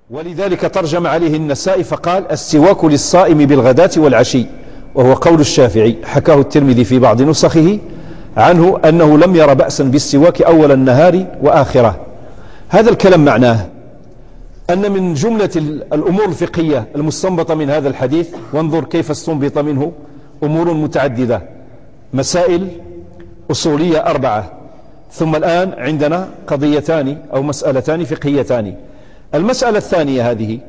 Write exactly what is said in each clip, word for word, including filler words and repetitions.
ولذلك ترجم عليه النسائي فقال السواك للصائم بالغداة والعشي، وهو قول الشافعي، حكاه الترمذي في بعض نسخه عنه أنه لم ير بأسا بالسواك أول النهار وآخره. هذا الكلام معناه أن من جملة الأمور الفقهية المستنبطة من هذا الحديث، وانظر كيف استنبط منه أمور متعددة، مسائل أصولية أربعة، ثم الآن عندنا قضيتان أو مسألتان فقهيتان. المسألة الثانية هذه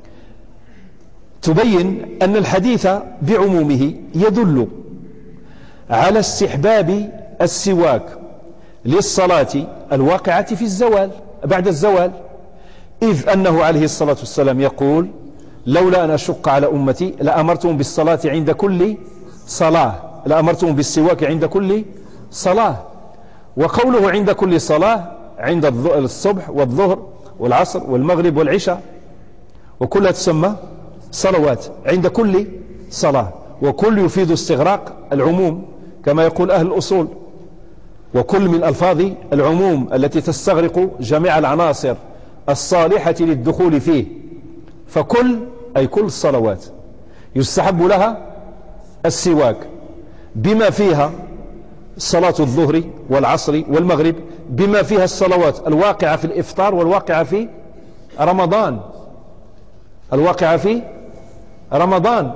تبين أن الحديث بعمومه يدل على استحباب السواك للصلاة الواقعة في الزوال بعد الزوال، إذ أنه عليه الصلاة والسلام يقول لولا أن أشق على أمتي لأمرتهم بالصلاة عند كل صلاة لأمرتهم بالسواك عند كل صلاة. وقوله عند كل صلاة عند الصبح والظهر والعصر والمغرب والعشاء، وكلها تسمى صلوات عند كل صلاة، وكل يفيد استغراق العموم كما يقول أهل الأصول، وكل من ألفاظ العموم التي تستغرق جميع العناصر الصالحة للدخول فيه، فكل أي كل الصلوات يستحب لها السواك بما فيها صلاة الظهر والعصر والمغرب، بما فيها الصلوات الواقعة في الإفطار والواقعة في رمضان الواقعة في رمضان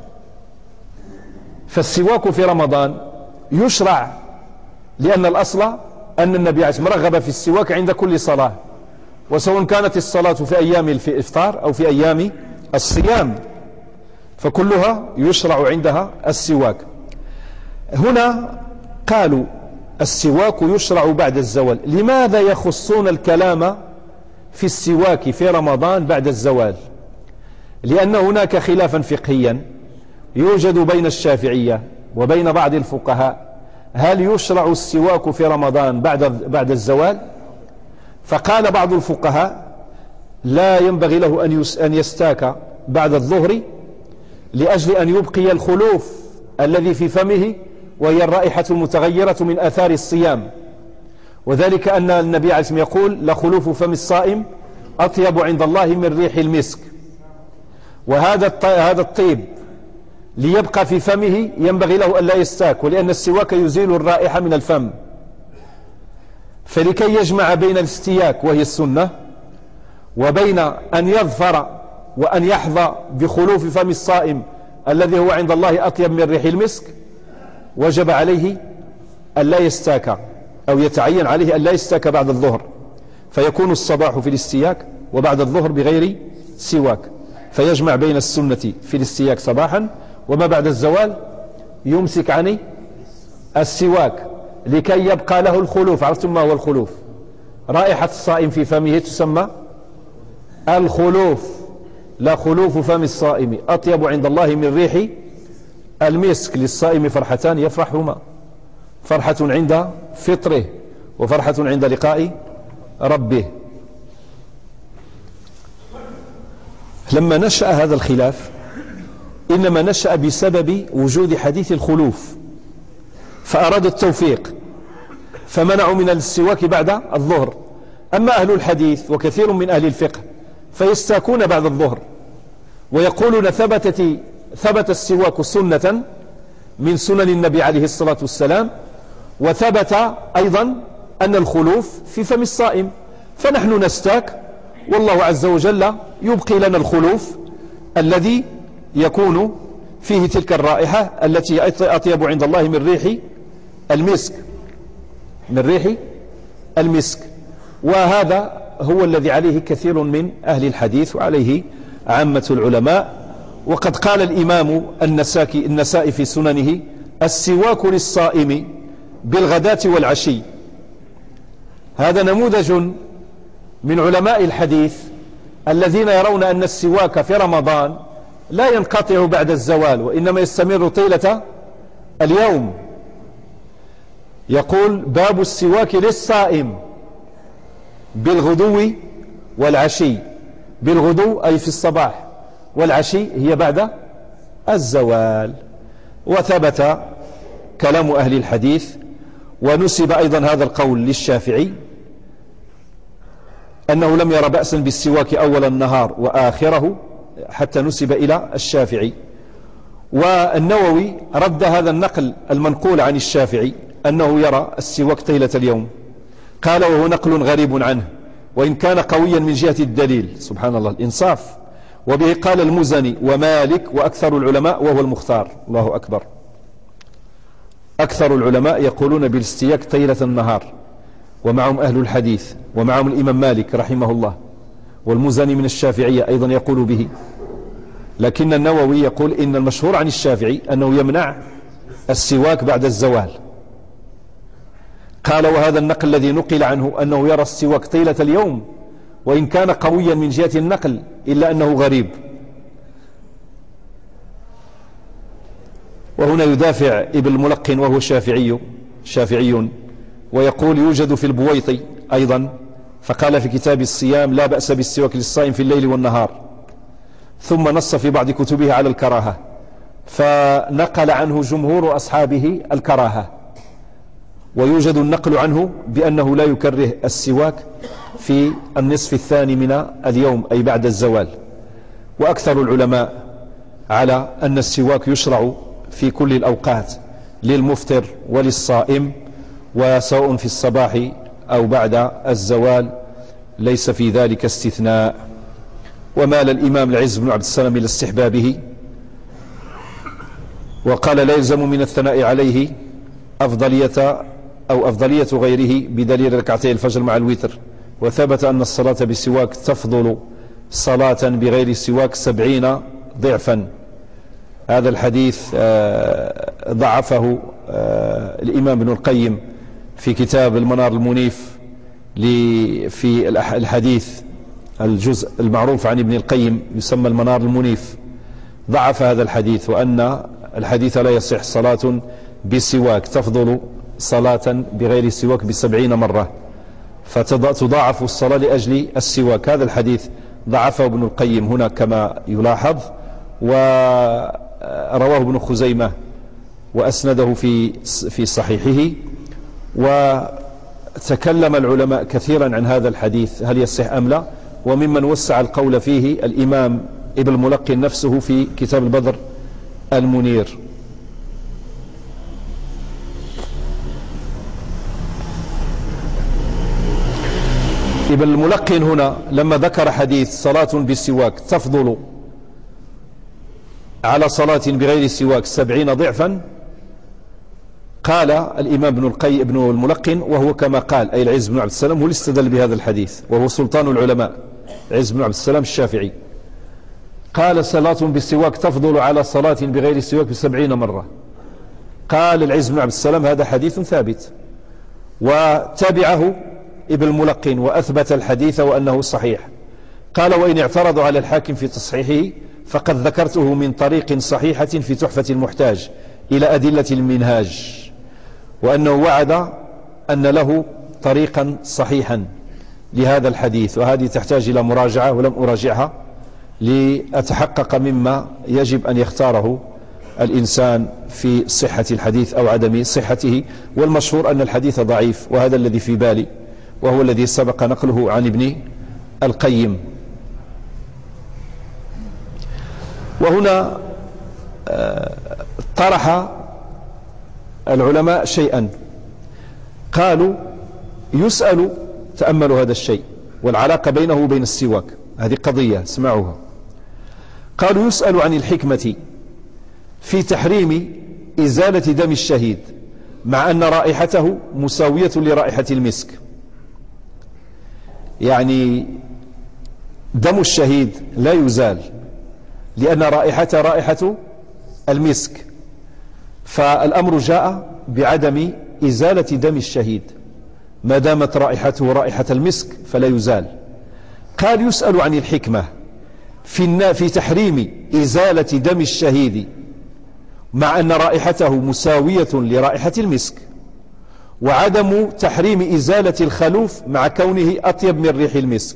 فالسواك في رمضان يشرع، لأن الأصل أن النبي عليه الصلاة والسلام رغب في السواك عند كل صلاة، وسواء كانت الصلاة في أيام الإفطار أو في أيام الصيام فكلها يشرع عندها السواك. هنا قالوا السواك يشرع بعد الزوال، لماذا يخصون الكلام في السواك في رمضان بعد الزوال؟ لأن هناك خلافا فقهيا يوجد بين الشافعية وبين بعض الفقهاء، هل يشرع السواك في رمضان بعد بعد الزوال؟ فقال بعض الفقهاء لا ينبغي له أن يستاك بعد الظهر لأجل أن يبقي الخلوف الذي في فمه، وهي الرائحة المتغيرة من آثار الصيام، وذلك أن النبي عليه الصلاة والسلام يقول لخلوف فم الصائم أطيب عند الله من ريح المسك، وهذا هذا الطيب ليبقى في فمه ينبغي له أن لا يستاك، ولأن السواك يزيل الرائحة من الفم، فلكي يجمع بين الاستياك وهي السنة وبين أن يظفر وأن يحظى بخلوف فم الصائم الذي هو عند الله أطيب من ريح المسك، وجب عليه أن لا يستاك، أو يتعين عليه أن لا يستاك بعد الظهر، فيكون الصباح في الاستياك وبعد الظهر بغير سواك، فيجمع بين السنة في الاستياك صباحا، وما بعد الزوال يمسك عن السواك لكي يبقى له الخلوف. عرفتم ما هو الخلوف؟ رائحة الصائم في فمه تسمى الخلوف، لا خلوف فم الصائم أطيب عند الله من ريح المسك. للصائم فرحتان يفرحهما، فرحة عند فطره وفرحة عند لقاء ربه. لما نشأ هذا الخلاف إنما نشأ بسبب وجود حديث الخلوف، فأرادوا التوفيق فمنعوا من السواك بعد الظهر. أما أهل الحديث وكثير من أهل الفقه فيستاكون بعد الظهر، ويقولون ثبتت ثبت السواك سنة من سنن النبي عليه الصلاة والسلام، وثبت أيضا أن الخلوف في فم الصائم، فنحن نستاك والله عز وجل يبقي لنا الخلوف الذي يكون فيه تلك الرائحة التي أطيب عند الله من ريح المسك من ريح المسك. وهذا هو الذي عليه كثير من أهل الحديث وعليه عامة العلماء. وقد قال الإمام النسائي في سننه السواك للصائم بالغداة والعشي. هذا نموذج من علماء الحديث الذين يرون أن السواك في رمضان لا ينقطع بعد الزوال، وإنما يستمر طيلة اليوم. يقول باب السواك للصائم بالغدو والعشي، بالغدو أي في الصباح، والعشي هي بعد الزوال. وثبت كلام أهل الحديث، ونسب أيضا هذا القول للشافعي أنه لم ير بأسا بالسواك أول النهار وآخره حتى نسب إلى الشافعي. والنووي رد هذا النقل المنقول عن الشافعي أنه يرى السواك طيلة اليوم، قال وهو نقل غريب عنه وإن كان قويا من جهة الدليل. سبحان الله الإنصاف. وبه قال المزني ومالك وأكثر العلماء وهو المختار. الله أكبر. أكثر العلماء يقولون بالاستياك طيلة النهار، ومعهم أهل الحديث، ومعهم الإمام مالك رحمه الله، والمزني من الشافعية أيضا يقول به. لكن النووي يقول إن المشهور عن الشافعي أنه يمنع السواك بعد الزوال. قال وهذا النقل الذي نقل عنه أنه يرى السواك طيلة اليوم وإن كان قويا من جهة النقل إلا أنه غريب. وهنا يدافع ابن الملقن وهو شافعي شافعي ويقول يوجد في البويطي أيضا، فقال في كتاب الصيام لا بأس بالسواك للصائم في الليل والنهار، ثم نص في بعض كتبه على الكراهة، فنقل عنه جمهور أصحابه الكراهة، ويوجد النقل عنه بأنه لا يكره السواك في النصف الثاني من اليوم أي بعد الزوال. وأكثر العلماء على أن السواك يشرع في كل الأوقات للمفطر وللصائم، وسواء في الصباح أو بعد الزوال ليس في ذلك استثناء. ومال الإمام العز بن عبد السلام إلى استحبابه، وقال لا يلزم من الثناء عليه أفضلية أو أفضلية غيره بدليل ركعتي الفجر مع الوتر، وثبت أن الصلاة بالسواك تفضل صلاة بغير سواك سبعين ضعفا. هذا الحديث ضعفه الإمام ابن القيم في كتاب المنار المنيف في الحديث الجزء المعروف عن ابن القيم يسمى المنار المنيف، ضعف هذا الحديث وأن الحديث لا يصح صلاة بسواك تفضل صلاة بغير سواك بسبعين مرة، فتضاعف الصلاة لأجل السواك. هذا الحديث ضعفه ابن القيم هنا كما يلاحظ، ورواه ابن خزيمة وأسنده في في صحيحه. وتكلم العلماء كثيرا عن هذا الحديث هل يصح أم لا، وممن وسع القول فيه الإمام ابن الملقن نفسه في كتاب البدر المنير. ابن الملقن هنا لما ذكر حديث صلاة بالسواك تفضل على صلاة بغير السواك سبعين ضعفا، قال الإمام ابن القيم ابن الملقن وهو كما قال أي العز بن عبد السلام هو اللي استدل بهذا الحديث، وهو سلطان العلماء عز بن عبد السلام الشافعي، قال صلاة بالسواك تفضل على صلاة بغير السواك بسبعين مرة. قال العز بن عبد السلام هذا حديث ثابت، وتابعه ابن الملقن وأثبت الحديث وأنه صحيح. قال وإن اعترضوا على الحاكم في تصحيحه فقد ذكرته من طريق صحيحة في تحفة المحتاج إلى أدلة المنهاج، وأنه وعد أن له طريقا صحيحا لهذا الحديث، وهذه تحتاج إلى مراجعة ولم أراجعها لأتحقق مما يجب أن يختاره الإنسان في صحة الحديث أو عدم صحته. والمشهور أن الحديث ضعيف، وهذا الذي في بالي وهو الذي سبق نقله عن ابن القيم. وهنا طرح العلماء شيئا، قالوا يسأل، تأملوا هذا الشيء والعلاقة بينه وبين السواك، هذه قضية اسمعوها. قالوا يسأل عن الحكمة في تحريم إزالة دم الشهيد مع أن رائحته مساوية لرائحة المسك. يعني دم الشهيد لا يزال لأن رائحته رائحة المسك، فالأمر جاء بعدم إزالة دم الشهيد، ما دامت رائحته رائحة المسك فلا يزال. قال يسأل عن الحكمة في في تحريم إزالة دم الشهيد مع أن رائحته مساوية لرائحة المسك، وعدم تحريم إزالة الخلوف مع كونه أطيب من ريح المسك.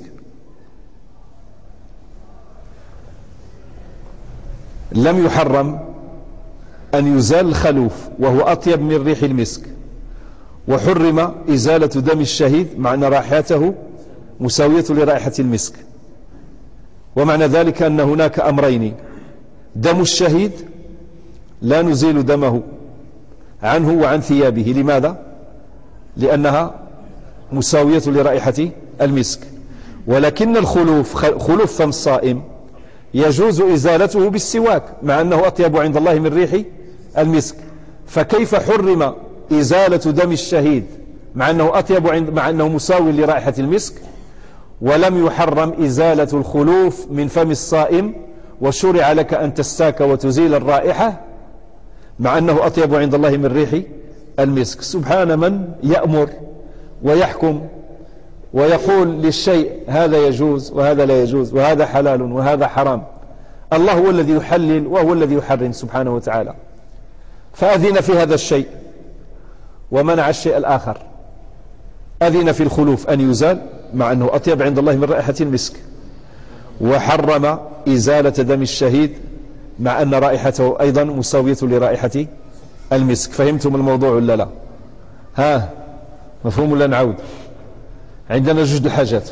لم يحرم أن يزال الخلوف وهو أطيب من ريح المسك، وحرم إزالة دم الشهيد مع أن رائحته مساوية لرائحة المسك. ومعنى ذلك أن هناك أمرين: دم الشهيد لا نزيل دمه عنه وعن ثيابه. لماذا؟ لأنها مساوية لرائحة المسك. ولكن الخلوف، خلوف فم الصائم، يجوز إزالته بالسواك مع أنه أطيب عند الله من ريح المسك. فكيف حرم إزالة دم الشهيد مع أنه أطيب عند مع أنه مساوي لرائحة المسك، ولم يحرم إزالة الخلوف من فم الصائم وشرع لك أن تستاك وتزيل الرائحة مع أنه أطيب عند الله من ريح المسك؟ سبحان من يأمر ويحكم ويقول للشيء هذا يجوز وهذا لا يجوز وهذا حلال وهذا حرام. الله هو الذي يحلل وهو الذي يحرم سبحانه وتعالى. فأذن في هذا الشيء ومنع الشيء الآخر. أذن في الخلوف أن يزال مع أنه أطيب عند الله من رائحة المسك، وحرم إزالة دم الشهيد مع أن رائحته أيضا مساوية لرائحة المسك. فهمتم الموضوع ولا لا؟ ها، مفهوم ولا نعود؟ عندنا جوج الحاجات.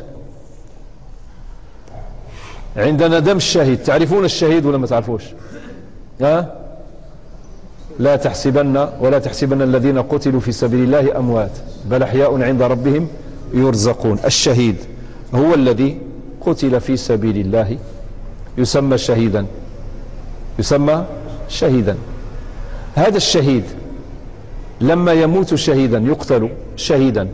عندنا دم الشهيد. تعرفون الشهيد ولا ما تعرفوش؟ ها؟ لا تحسبن ولا تحسبن الذين قتلوا في سبيل الله أموات بل أحياء عند ربهم يرزقون. الشهيد هو الذي قتل في سبيل الله، يسمى شهيدا، يسمى شهيدا. هذا الشهيد لما يموت شهيدا، يقتل شهيدا،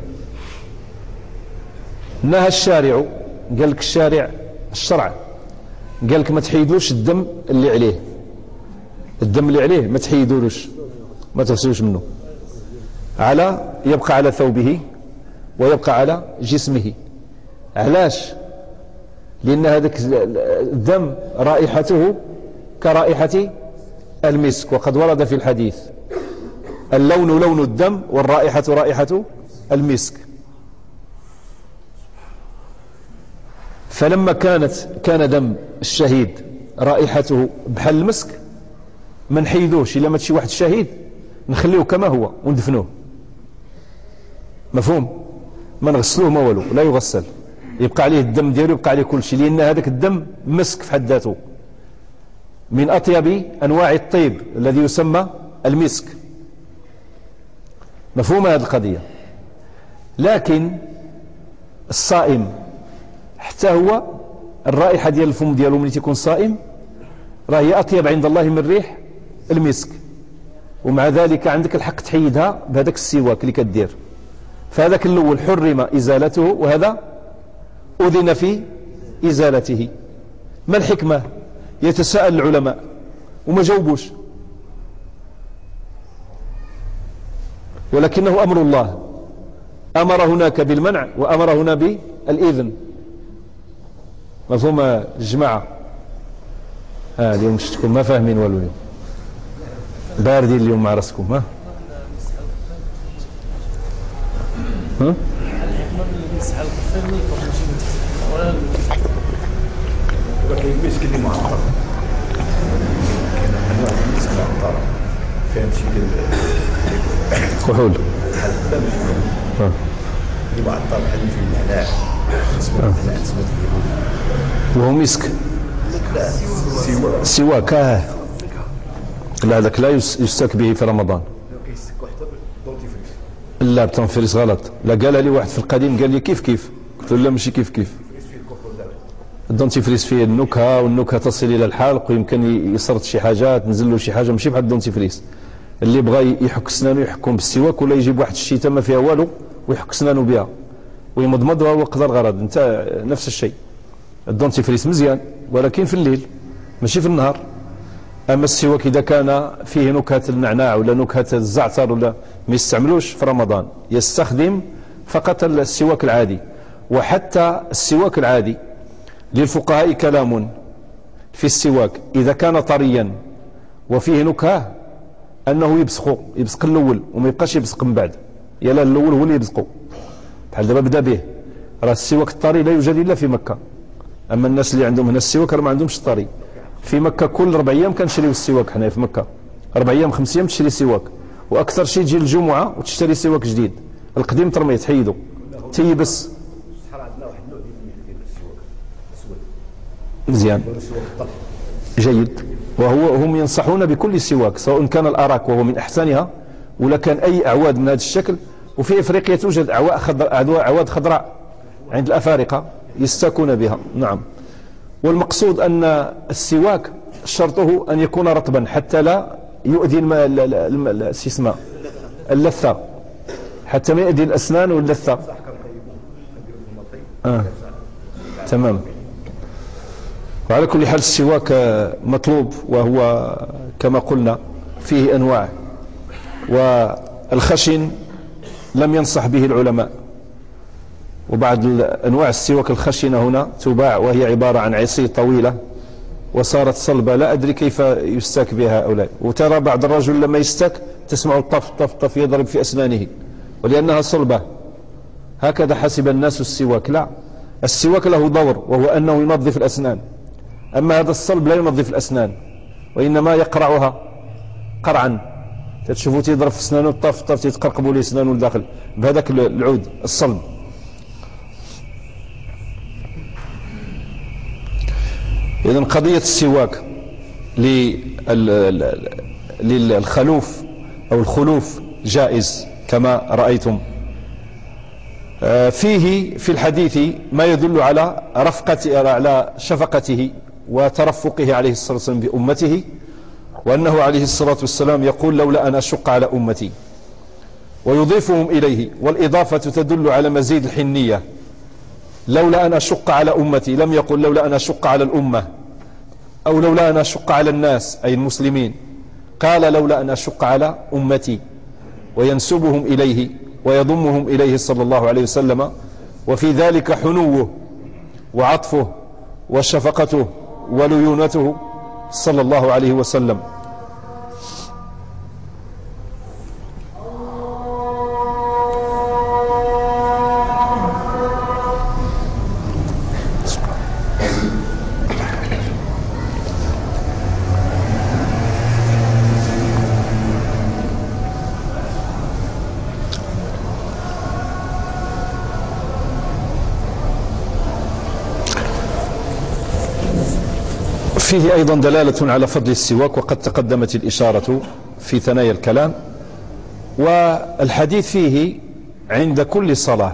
نهى الشارع، قال لك الشارع الشرع قال لك ما تحيدوش الدم اللي عليه، الدم اللي عليه ما تحيدولوش، ما تغسلوش منه، على يبقى على ثوبه ويبقى على جسمه. علاش؟ لأن هذاك الدم رائحته كرائحة المسك، وقد ورد في الحديث اللون لون الدم والرائحة رائحة المسك. فلما كانت كان دم الشهيد رائحته بحال المسك ما نحيدوش، إلا ما تشي واحد شهيد نخليه كما هو وندفنوه. مفهوم؟ ما نغسلوه ما والو، لا يغسل، يبقى عليه الدم ديالو، يبقى عليه كل شيء، لأن هذاك الدم مسك في حد ذاته، من أطيب أنواع الطيب الذي يسمى المسك. مفهوم هذه القضية؟ لكن الصائم حتى هو الرائحة ديال الفم ديالو ملي تيكون صائم راهي أطيب عند الله من ريح المسك، ومع ذلك عندك الحق تحيدها بهذاك السواك اللي كدير. فهذاك الأول حرم إزالته، وهذا أذن في إزالته. ما الحكمة؟ يتساءل العلماء وما جاوبوش، ولكنه أمر الله، أمر هناك بالمنع وأمر هنا بالإذن. مفهوم الجماعة؟ ها اليوم شفتكم ما فاهمين والو، اليوم باردين اليوم مع راسكم. ها ها المسك اللي معطر، كاين انواع المسك معطر فيها شي كحول ها اللي معطر بحال في النعناع، اسمه وهو مسك. لا سواك سواك. اه لا هذاك لا يستاك به في رمضان. لا بتنفريس غلط. لا قالها لي واحد في القديم قال لي كيف كيف، قلت له لا ماشي كيف كيف. الدونتيفريس فيه النكهه، والنكهه تصل الى الحلق، ويمكن يسرط شي حاجه تنزل له شي حاجه، ماشي بحال الدونتيفريس. اللي بغى يحك سنانه يحكم بالسواك، ولا يجيب واحد الشيته ما فيها والو ويحك سنانه بها ويمضمض وهو قدر الغرض. انت نفس الشيء. الدونتيفريس مزيان ولكن في الليل ماشي في النهار. اما السواك اذا كان فيه نكهه النعناع ولا نكهه الزعتر ولا ما يستعملوش في رمضان، يستخدم فقط السواك العادي. وحتى السواك العادي للفقهاء كلام في السواك إذا كان طريا وفيه نكهة أنه يبسخ يبسق الأول وما يبقاش يبسق من بعد، يلا الأول هو اللي يبسقه. بحال دابا بدا به، راه السواك الطري لا يوجد إلا في مكة. أما الناس اللي عندهم هنا السواك راه ما عندهمش الطري. في مكة كل ربع أيام كنشريو السواك حنا في مكة، ربع أيام خمس أيام تشري سواك، وأكثر شيء تجي الجمعة وتشتري سواك جديد. القديم ترميه تحيدو تيبس. مزيان جيد. وهو هم ينصحون بكل سواك سواء كان الأراك وهو من أحسنها ولا كان أي أعواد من هذا الشكل. وفي إفريقيا توجد أعواد خضراء عند الأفارقة يستاكون بها. نعم. والمقصود أن السواك شرطه أن يكون رطبا حتى لا يؤذي السسماء اللثة، حتى ما يؤذي الأسنان واللثة. آه. تمام. وعلى كل حال السواك مطلوب، وهو كما قلنا فيه أنواع، والخشن لم ينصح به العلماء. وبعض أنواع السواك الخشنة هنا تباع وهي عبارة عن عصي طويلة وصارت صلبة، لا أدري كيف يستاك بها هؤلاء. وترى بعض الرجل لما يستاك تسمع الطف طف طف يضرب في أسنانه ولأنها صلبة. هكذا حسب الناس السواك. لا، السواك له دور وهو أنه ينظف الأسنان، أما هذا الصلب لا ينظف الأسنان وإنما يقرعها قرعا. تشوفوا تضرب في أسنانه طف طف تتقرقبوا له أسنانه الداخل بهذاك العود الصلب. إذن قضية السواك للخلوف أو الخلوف جائز كما رأيتم. فيه في الحديث ما يدل على رفقة على شفقته وترفقه عليه الصلاة والسلام بأمته، وأنه عليه الصلاة والسلام يقول لولا أن أشق على أمتي، ويضيفهم إليه. والإضافة تدل على مزيد الحنية. لولا أن أشق على أمتي، لم يقل لولا أن أشق على الأمة أو لولا أن أشق على الناس أي المسلمين، قال لولا أن أشق على أمتي، وينسبهم إليه ويضمهم إليه صلى الله عليه وسلم. وفي ذلك حنوه وعطفه وشفقته وليونته صلى الله عليه وسلم. فيه أيضا دلالة على فضل السواك، وقد تقدمت الإشارة في ثنايا الكلام. والحديث فيه عند كل صلاة،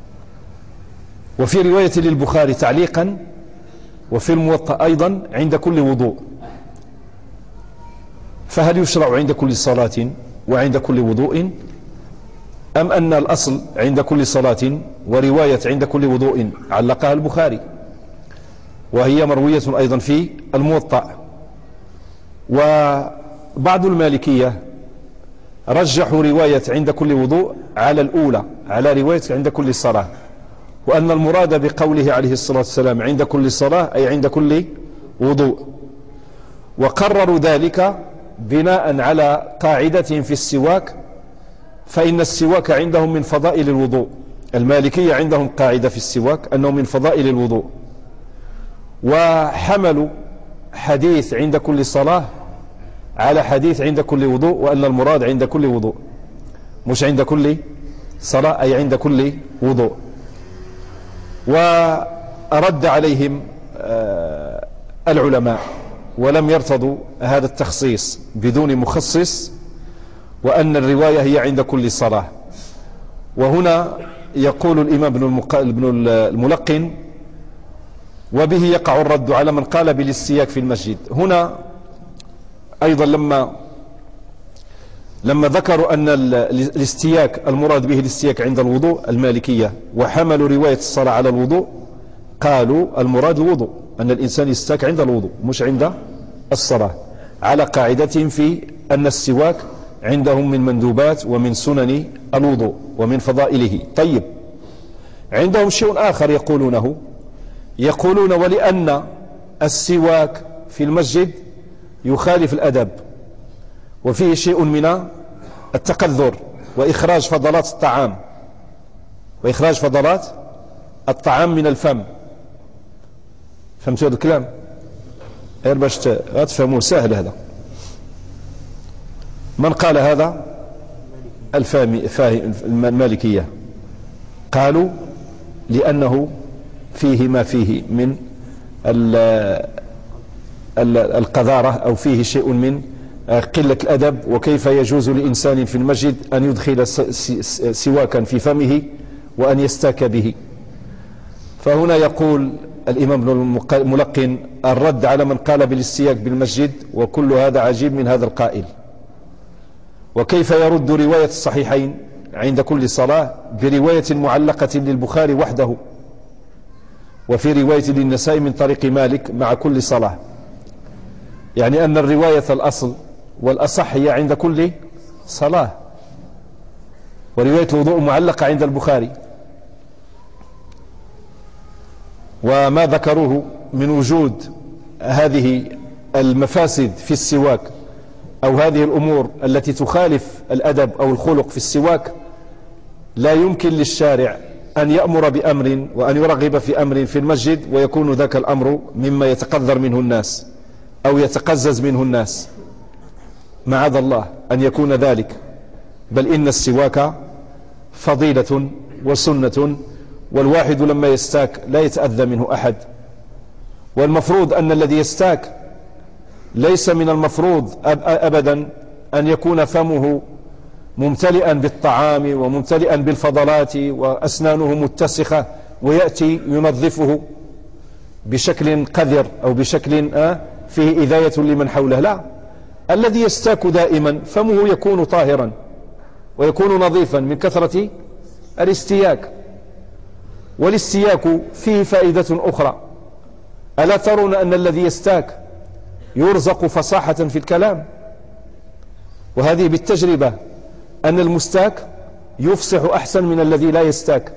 وفي رواية للبخاري تعليقا، وفي الموطأ أيضا عند كل وضوء. فهل يشرع عند كل صلاة وعند كل وضوء، أم أن الأصل عند كل صلاة، ورواية عند كل وضوء علقها البخاري وهي مروية أيضا في الموطأ. وبعض المالكية رجحوا رواية عند كل وضوء على الأولى، على رواية عند كل صلاة، وأن المراد بقوله عليه الصلاة والسلام عند كل صلاة أي عند كل وضوء. وقرروا ذلك بناء على قاعدتهم في السواك، فإن السواك عندهم من فضائل الوضوء. المالكية عندهم قاعدة في السواك أنه من فضائل الوضوء، وحملوا حديث عند كل صلاة على حديث عند كل وضوء، وأن المراد عند كل وضوء مش عند كل صلاة أي عند كل وضوء. ورد عليهم العلماء ولم يرتضوا هذا التخصيص بدون مخصص، وأن الرواية هي عند كل صلاة. وهنا يقول الإمام ابن الملقن وبه يقع الرد على من قال بالاستياك في المسجد. هنا أيضا لما لما ذكروا أن الاستياك المراد به الاستياك عند الوضوء المالكية، وحملوا رواية الصلاة على الوضوء، قالوا المراد الوضوء، أن الإنسان يستاك عند الوضوء مش عند الصلاة، على قاعدتهم في أن السواك عندهم من مندوبات ومن سنن الوضوء ومن فضائله. طيب، عندهم شيء آخر يقولونه، يقولون ولأن السواك في المسجد يخالف الأدب، وفيه شيء من التقذر وإخراج فضلات الطعام وإخراج فضلات الطعام من الفم. فهمتوا هذا الكلام؟ غير باش تفهموا، سهل هذا. من قال هذا؟ المالكية. قالوا لأنه فيه ما فيه من القذارة أو فيه شيء من قلة الأدب، وكيف يجوز لإنسان في المسجد أن يدخل سواكا في فمه وأن يستاك به. فهنا يقول الإمام ابن الملقن: الرد على من قال بالاستياك بالمسجد، وكل هذا عجيب من هذا القائل. وكيف يرد رواية الصحيحين عند كل صلاة برواية معلقة للبخاري وحده، وفي رواية للنسائي من طريق مالك مع كل صلاة؟ يعني أن الرواية الأصل والأصح هي عند كل صلاة، ورواية الوضوء معلقة عند البخاري. وما ذكروه من وجود هذه المفاسد في السواك أو هذه الأمور التي تخالف الأدب أو الخلق في السواك، لا يمكن للشارع أن يأمر بأمر وأن يرغب في أمر في المسجد ويكون ذاك الأمر مما يتقذر منه الناس أو يتقزز منه الناس. معاذ الله أن يكون ذلك، بل إن السواك فضيلة وسنة، والواحد لما يستاك لا يتأذى منه أحد. والمفروض أن الذي يستاك ليس من المفروض أبدا أن يكون فمه ممتلئا بالطعام وممتلئا بالفضلات وأسنانه متسخة ويأتي ينظفه بشكل قذر أو بشكل فيه إذاية لمن حوله. لا، الذي يستاك دائما فمه يكون طاهرا ويكون نظيفا من كثرة الاستياك. والاستياك فيه فائدة أخرى: ألا ترون أن الذي يستاك يرزق فصاحة في الكلام؟ وهذه بالتجربة، أن المستاك يفصح أحسن من الذي لا يستاك.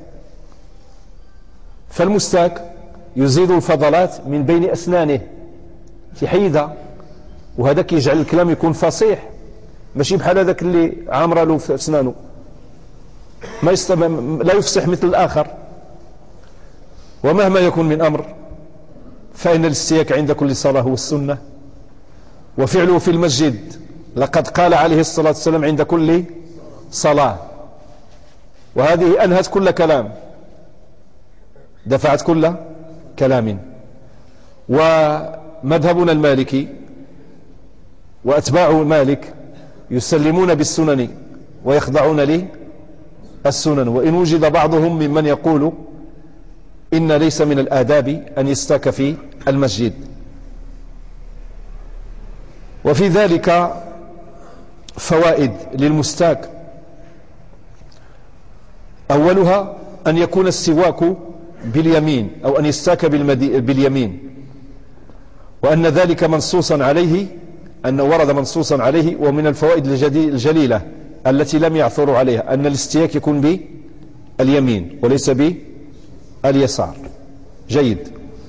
فالمستاك يزيد الفضلات من بين أسنانه في حيدة، وهذاك يجعل الكلام يكون فصيح، ماشي بحال هذاك اللي عامر له في أسنانه ما يستمع، لا يفصح مثل الآخر. ومهما يكون من أمر فإن الاستياك عند كل صلاة هو السنة، وفعله في المسجد لقد قال عليه الصلاة والسلام عند كل صلاة، وهذه أنهت كل كلام، دفعت كل كلام. ومذهبنا المالكي وأتباع مالك يسلمون بالسنن ويخضعون لي السنن، وإن وجد بعضهم ممن يقول إن ليس من الآداب أن يستاك في المسجد. وفي ذلك فوائد للمستاك: أولها أن يكون السواك باليمين أو أن يستاك باليمين، وأن ذلك منصوصا عليه، أن ورد منصوصا عليه. ومن الفوائد الجليلة التي لم يعثروا عليها أن الاستياك يكون باليمين وليس باليسار. جيد.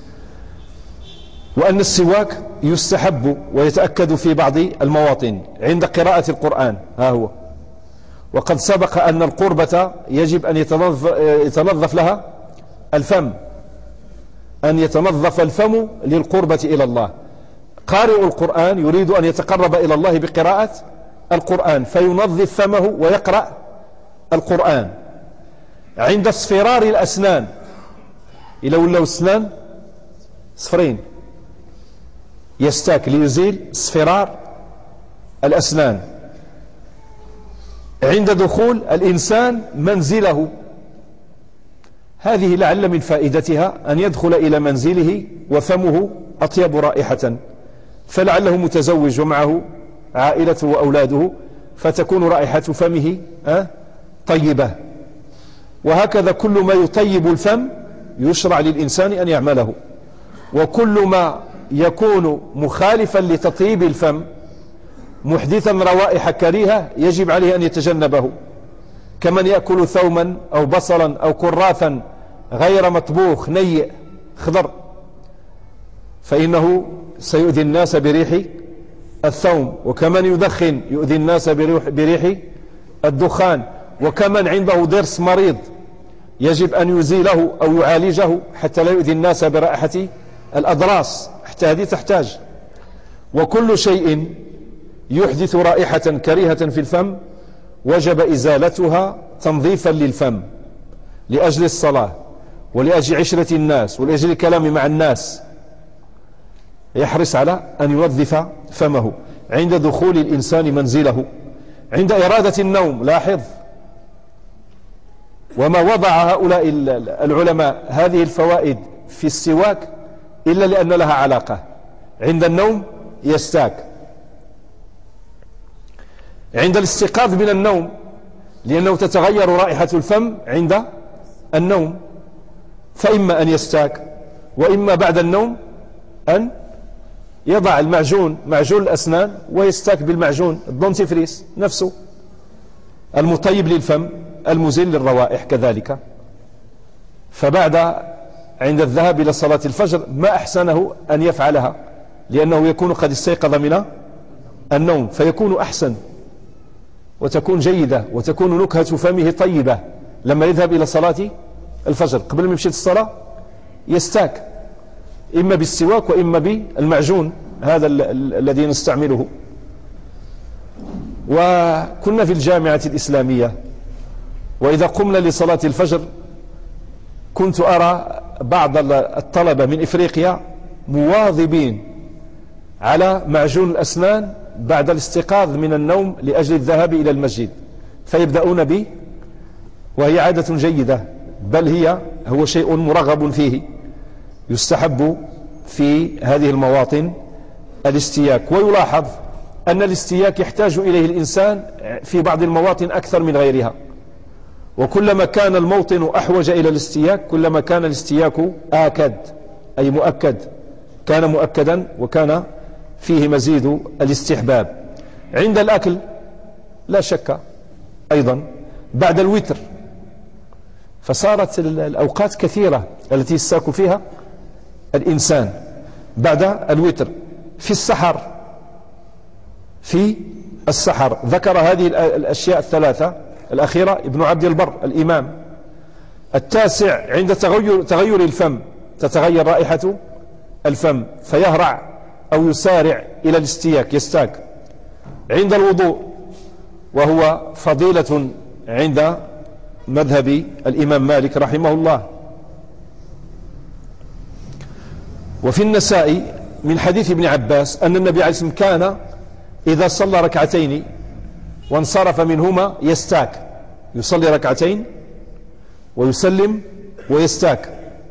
وأن السواك يستحب ويتأكد في بعض المواطن عند قراءة القرآن. ها هو. وقد سبق أن القربة يجب أن يتنظف, يتنظف لها الفم، أن يتنظف الفم للقربة إلى الله. قارئ القرآن يريد أن يتقرب إلى الله بقراءة القرآن فينظف فمه ويقرأ القرآن. عند اصفرار الأسنان، إلى ولاو الأسنان صفرين، يستاك ليزيل اصفرار الأسنان. عند دخول الإنسان منزله، هذه لعل من فائدتها أن يدخل إلى منزله وفمه أطيب رائحة، فلعله متزوج ومعه عائلته وأولاده، فتكون رائحة فمه طيبة. وهكذا كل ما يطيب الفم يشرع للإنسان أن يعمله، وكل ما يكون مخالفا لتطيب الفم محدثا روائح كريهة يجب عليه أن يتجنبه، كمن يأكل ثوما أو بصلا أو كراثا غير مطبوخ نيء خضر، فإنه سيؤذي الناس بريح الثوم، وكمن يدخن يؤذي الناس بريح الدخان، وكمن عنده ضرس مريض يجب أن يزيله أو يعالجه حتى لا يؤذي الناس برائحة الأضراس، حتى هذه تحتاج. وكل شيء يحدث رائحة كريهة في الفم وجب إزالتها تنظيفا للفم لأجل الصلاة ولأجل عشرة الناس ولأجل الكلام مع الناس. يحرص على أن ينظف فمه عند دخول الإنسان منزله، عند إرادة النوم. لاحظ، وما وضع هؤلاء العلماء هذه الفوائد في السواك إلا لأن لها علاقة. عند النوم يستاك، عند الاستيقاظ من النوم لأنه تتغير رائحة الفم عند النوم، فإما أن يستاك، وإما بعد النوم أن يضع المعجون معجون الأسنان ويستاك بالمعجون الدونتيفريس نفسه المطيب للفم المزيل للروائح كذلك. فبعد عند الذهاب إلى صلاة الفجر ما أحسنه أن يفعلها، لأنه يكون قد استيقظ من النوم، فيكون أحسن وتكون جيدة وتكون نكهة فمه طيبة لما يذهب إلى صلاة الفجر. قبل ما يمشي الصلاة يستاك إما بالسواك وإما بالمعجون هذا الذي نستعمله. وكنا في الجامعة الإسلامية، وإذا قمنا لصلاة الفجر كنت أرى بعض الطلبة من إفريقيا مواظبين على معجون الأسنان بعد الاستيقاظ من النوم لأجل الذهاب إلى المسجد، فيبدأون به، وهي عادة جيدة، بل هي هو شيء مرغب فيه، يستحب في هذه المواطن الاستياك. ويلاحظ أن الاستياك يحتاج إليه الإنسان في بعض المواطن أكثر من غيرها، وكلما كان الموطن أحوج إلى الاستياك كلما كان الاستياك آكد، أي مؤكد، كان مؤكدا وكان فيه مزيد الاستحباب. عند الأكل لا شك أيضا بعد الوتر، فصارت الأوقات كثيرة التي يستاك فيها الإنسان بعد الوتر. في السحر في السحر ذكر هذه الأشياء الثلاثة الأخيرة ابن عبد البر الإمام. التاسع عند تغير, تغير الفم، تتغير رائحة الفم فيهرع أو يسارع إلى الاستياك يستاك. عند الوضوء، وهو فضيلة عند مذهب الإمام مالك رحمه الله. وفي النساء من حديث ابن عباس أن النبي عليه الصلاة والسلام كان إذا صلى ركعتين وانصرف منهما يستاك، يصلي ركعتين ويسلم ويستاك،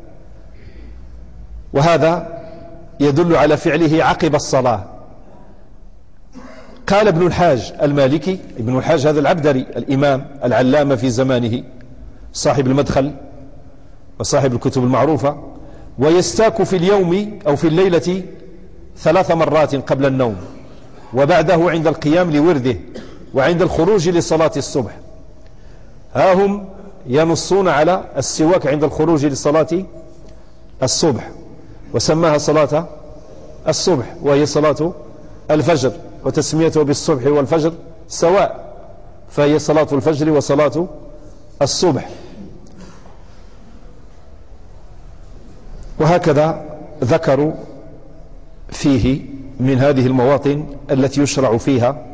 وهذا يدل على فعله عقب الصلاة. قال ابن الحاج المالكي، ابن الحاج هذا العبدري الإمام العلامة في زمانه صاحب المدخل وصاحب الكتب المعروفة، ويستاك في اليوم أو في الليلة ثلاث مرات قبل النوم، وبعده عند القيام لورده، وعند الخروج لصلاة الصبح. ها هم ينصون على السواك عند الخروج لصلاة الصبح، وسماها صلاة الصبح وهي صلاة الفجر، وتسميته بالصبح والفجر سواء، فهي صلاة الفجر وصلاة الصبح. وهكذا ذكروا فيه من هذه المواطن التي يشرع فيها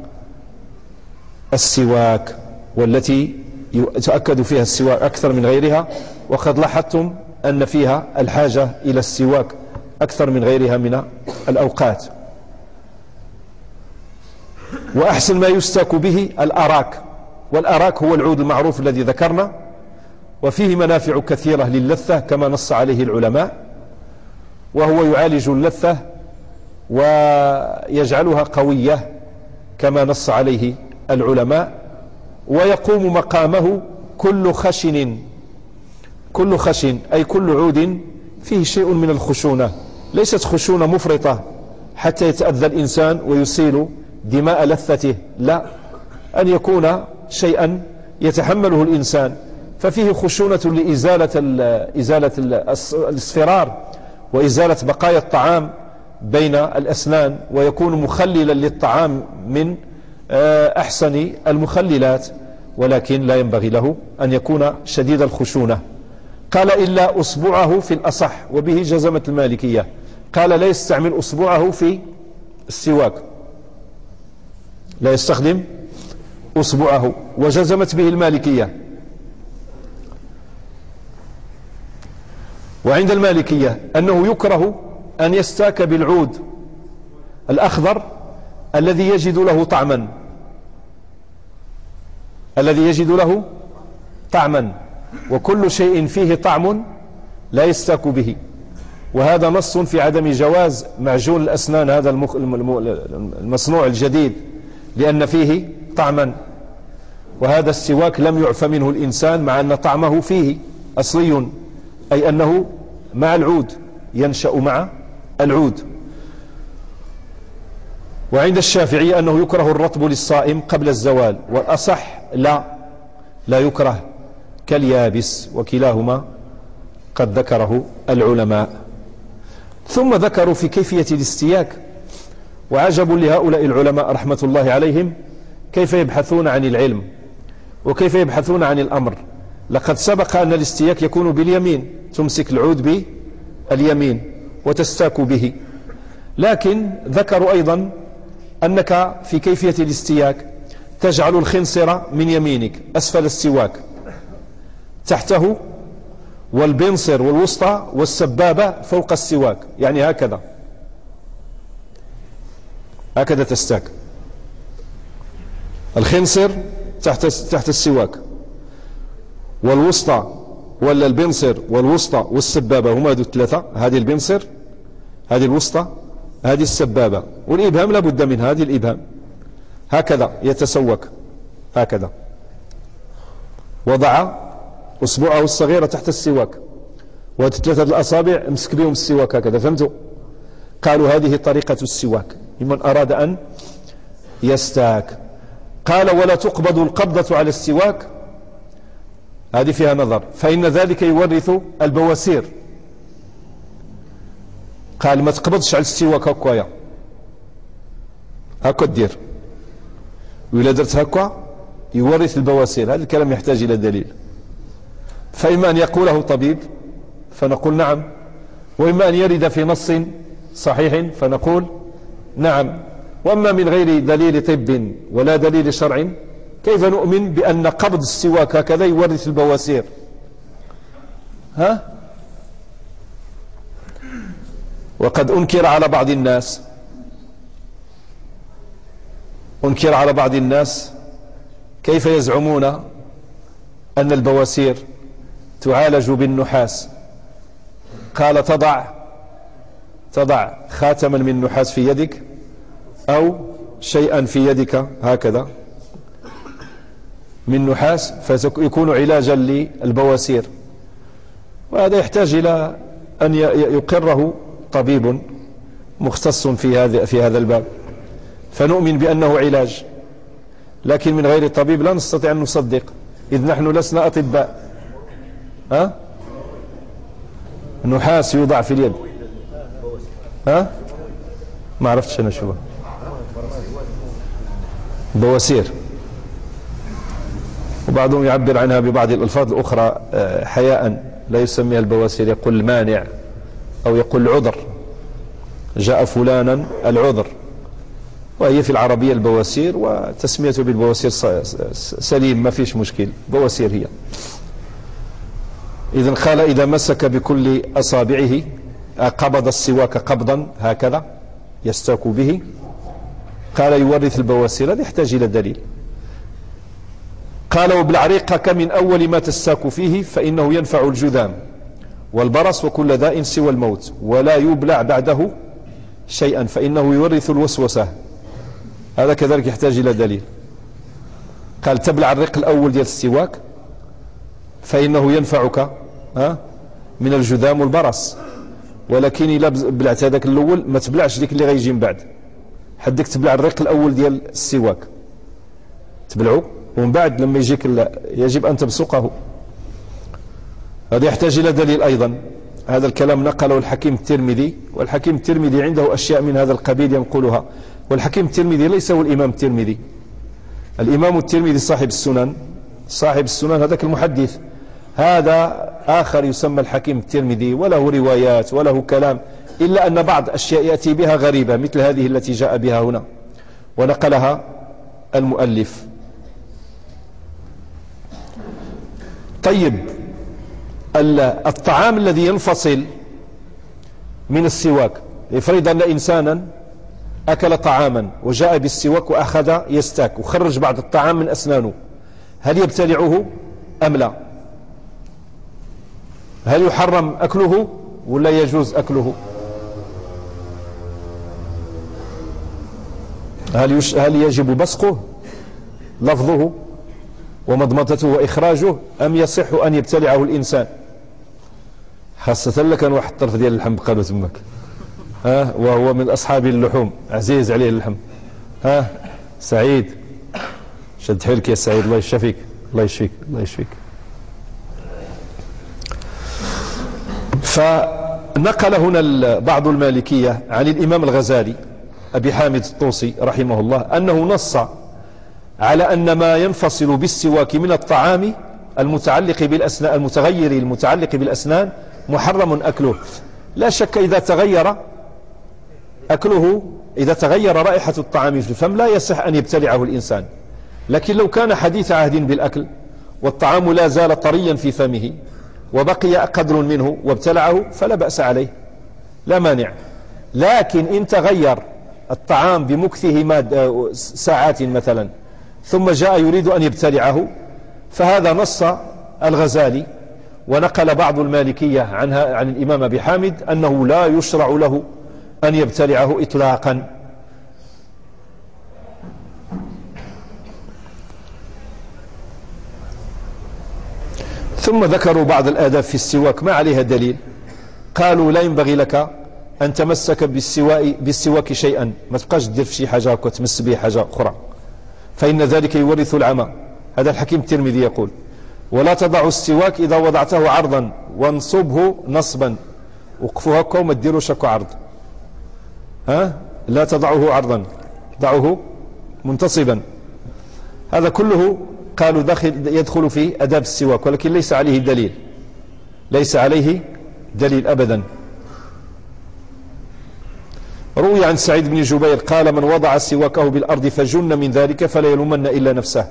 السواك، والتي يتأكد فيها السواك أكثر من غيرها، وقد لاحظتم أن فيها الحاجة إلى السواك أكثر من غيرها من الأوقات. وأحسن ما يستاك به الأراك، والأراك هو العود المعروف الذي ذكرنا، وفيه منافع كثيرة للثة كما نص عليه العلماء، وهو يعالج اللثة ويجعلها قوية كما نص عليه العلماء، ويقوم مقامه كل خشن، كل خشن أي كل عود فيه شيء من الخشونة، ليست خشونة مفرطة حتى يتأذى الإنسان ويسيل دماء لثته، لا، أن يكون شيئا يتحمله الإنسان، ففيه خشونة لإزالة إزالة الاصفرار وإزالة بقايا الطعام بين الأسنان، ويكون مخللا للطعام من أحسن المخللات، ولكن لا ينبغي له أن يكون شديد الخشونة. قال إلا أصبعه في الأصح، وبه جزمت المالكية، قال لا يستعمل أصبعه في السواك، لا يستخدم أصبعه، وجزمت به المالكية. وعند المالكية أنه يكره أن يستاك بالعود الأخضر الذي يجد له طعما، الذي يجد له طعما، وكل شيء فيه طعم لا يستاك به. وهذا نص في عدم جواز معجون الأسنان هذا المصنوع الجديد، لأن فيه طعما، وهذا السواك لم يعف منه الإنسان مع أن طعمه فيه أصلي، أي أنه مع العود، ينشأ مع العود. وعند الشافعي أنه يكره الرطب للصائم قبل الزوال، والأصح لا لا يكره كاليابس، وكلاهما قد ذكره العلماء. ثم ذكروا في كيفية الاستياك، وعجب لهؤلاء العلماء رحمة الله عليهم كيف يبحثون عن العلم وكيف يبحثون عن الأمر. لقد سبق أن الاستياك يكون باليمين، تمسك العود باليمين وتستاك به، لكن ذكروا أيضا أنك في كيفية الاستياك تجعل الخنصر من يمينك أسفل السواك تحته، والبنصر والوسطى والسبابة فوق السواك، يعني هكذا هكذا تستاك. الخنصر تحت تحت السواك، والوسطى ولا البنصر والوسطى والسبابة هما هذو الثلاثة، هذه البنصر، هذه الوسطى، هذه السبابة، والإبهام لابد من هذه الإبهام، هكذا يتسوك هكذا، وضع أصبعه الصغيرة تحت السواك، وهذه ثلاثة الأصابع امسك بهم السواك هكذا. فهمتوا؟ قالوا هذه طريقة السواك لمن أراد أن يستاك. قال ولا تقبض القبضة على السواك، هذه فيها نظر، فإن ذلك يورث البواسير. قال ما تقبضش على السواك هكايا، هكا دير، وإلا درت هكا يورث البواسير. هذا الكلام يحتاج إلى دليل، فإما أن يقوله طبيب فنقول نعم، وإما أن يرد في نص صحيح فنقول نعم. وأما من غير دليل طب ولا دليل شرع كيف نؤمن بأن قبض السواك هكذا يورث البواسير؟ ها؟ وقد أنكر على بعض الناس أنكر على بعض الناس كيف يزعمون أن البواسير تعالج بالنحاس. قال تضع تضع خاتما من نحاس في يدك أو شيئا في يدك هكذا من نحاس فيكون علاجا للبواسير، وهذا يحتاج إلى أن يقره طبيب مختص في هذا في هذا الباب، فنؤمن بأنه علاج، لكن من غير طبيب لا نستطيع أن نصدق، إذ نحن لسنا أطباء. ها؟ نحاس يوضع في اليد، ها؟ ما عرفتش أنا شو بواسير، وبعضهم يعبر عنها ببعض الألفاظ الأخرى حياء، لا يسميها البواسير، يقول المانع أو يقول العذر، جاء فلانا العذر، وهي في العربية البواسير، وتسميته بالبواسير سليم ما فيش مشكل، بواسير هي. إذن قال إذا مسك بكل أصابعه قبض السواك قبضا هكذا يستاك به، قال يورث البواسير، هذا يحتاج إلى دليل. قال وبالعريقك من أول ما تستاك فيه فإنه ينفع الجذام والبرص وكل داء سوى الموت، ولا يبلع بعده شيئا فإنه يورث الوسوسة، هذا كذلك يحتاج إلى دليل. قال تبلع الرق الأول ديال السواك فإنه ينفعك ها من الجذام والبرص، ولكن إلا بلعت هذاك الأول ما تبلعش ديك اللي غيجي من بعد، حدك تبلع الرق الأول ديال السواك تبلعه، ومن بعد لما يجيك يجب أن تبصقه. هذا يحتاج إلى دليل أيضا. هذا الكلام نقله الحكيم الترمذي، والحكيم الترمذي عنده أشياء من هذا القبيل ينقلها، والحكيم الترمذي ليس هو الإمام الترمذي. الإمام الترمذي صاحب السنن، صاحب السنن هذاك المحدث، هذا آخر يسمى الحكيم الترمذي، وله روايات وله كلام، إلا أن بعض أشياء يأتي بها غريبة مثل هذه التي جاء بها هنا ونقلها المؤلف. طيب الطعام الذي ينفصل من السواك، يفرض أن إنسانا أكل طعاما وجاء بالسواك وأخذ يستاك وخرج بعض الطعام من أسنانه، هل يبتلعه أم لا؟ هل يحرم أكله ولا يجوز أكله؟ هل, يش... هل يجب بصقه لفظه ومضمضته وإخراجه أم يصح أن يبتلعه الإنسان؟ خاصة لك كان واحد الطرف ديال اللحم بقالو تمك، ها، وهو من أصحاب اللحوم عزيز عليه اللحم. ها سعيد، شد حيلك يا سعيد، الله يشفيك الله يشفيك الله يشفيك. فنقل هنا بعض المالكية عن الإمام الغزالي أبي حامد الطوسي رحمه الله أنه نص على أن ما ينفصل بالسواك من الطعام المتعلق بالأسنان المتغير المتعلق بالأسنان محرم أكله. لا شك إذا تغير أكله، إذا تغير رائحة الطعام في الفم لا يصح أن يبتلعه الإنسان، لكن لو كان حديث عهد بالأكل والطعام لا زال طريا في فمه وبقي قدر منه وابتلعه فلا بأس عليه، لا مانع. لكن إن تغير الطعام بمكثه ساعات مثلا ثم جاء يريد أن يبتلعه، فهذا نص الغزالي ونقل بعض المالكية عنها عن الإمام أبي حامد أنه لا يشرع له أن يبتلعه إطلاقا. ثم ذكروا بعض الآداب في السواك ما عليها دليل، قالوا لا ينبغي لك أن تمسك بالسواك, بالسواك شيئا، ما تبقاش تدير في شي حاجة وتمس به حاجة أخرى فإن ذلك يورث العمى. هذا الحكيم الترمذي يقول: ولا تضع السواك إذا وضعته عرضا وانصبه نصبا، وقفوا هكا وما تديروش هكا عرض، ها، لا تضعه عرضا، ضعه منتصبا. هذا كله قالوا داخل يدخل في أداب السواك، ولكن ليس عليه دليل، ليس عليه دليل أبدا. روي عن سعيد بن جبير قال: من وضع سواكه بالأرض فجن من ذلك فلا يلومن إلا نفسه.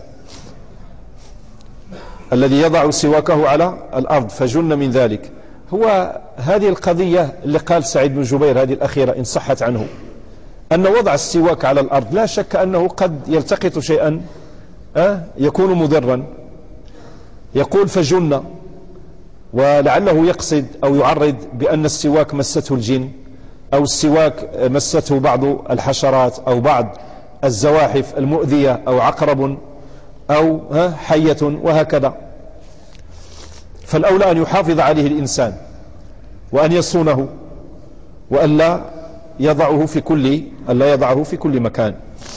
الذي يضع سواكه على الأرض فجن من ذلك، هو هذه القضية اللي قال سعيد بن جبير هذه الأخيرة إن صحت عنه، أن وضع السواك على الأرض لا شك أنه قد يلتقط شيئا أه يكون مضرا. يقول فجن، ولعله يقصد أو يعرض بأن السواك مسته الجن، أو السواك مسته بعض الحشرات أو بعض الزواحف المؤذية، أو عقرب أو حية وهكذا. فالأولى أن يحافظ عليه الإنسان وأن يصونه وأن لا يضعه في كل أن لا يضعه في كل مكان.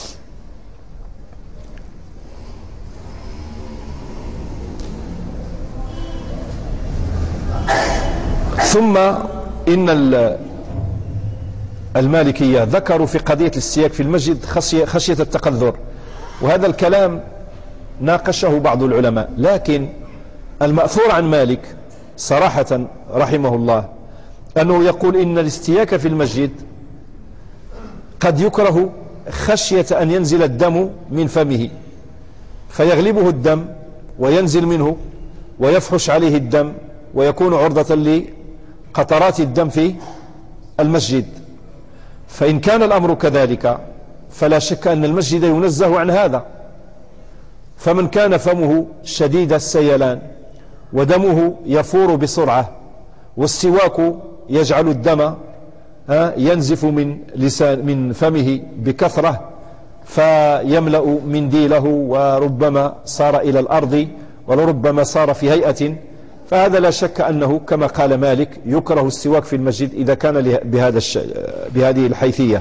ثم إن المالكية ذكروا في قضية السياك في المسجد خشية, خشية التقذر، وهذا الكلام ناقشه بعض العلماء، لكن المأثور عن مالك صراحة رحمه الله أنه يقول إن الاستياك في المسجد قد يكره خشية أن ينزل الدم من فمه فيغلبه الدم وينزل منه ويفحش عليه الدم ويكون عرضة لقطرات الدم في المسجد. فإن كان الأمر كذلك فلا شك أن المسجد ينزه عن هذا. فمن كان فمه شديد السيلان ودمه يفور بسرعة والسواك يجعل الدم ينزف من لسان من فمه بكثرة فيملأ منديله وربما صار إلى الأرض ولربما صار في هيئة، فهذا لا شك أنه كما قال مالك يكره السواك في المسجد إذا كان بهذا الش... بهذه الحيثية.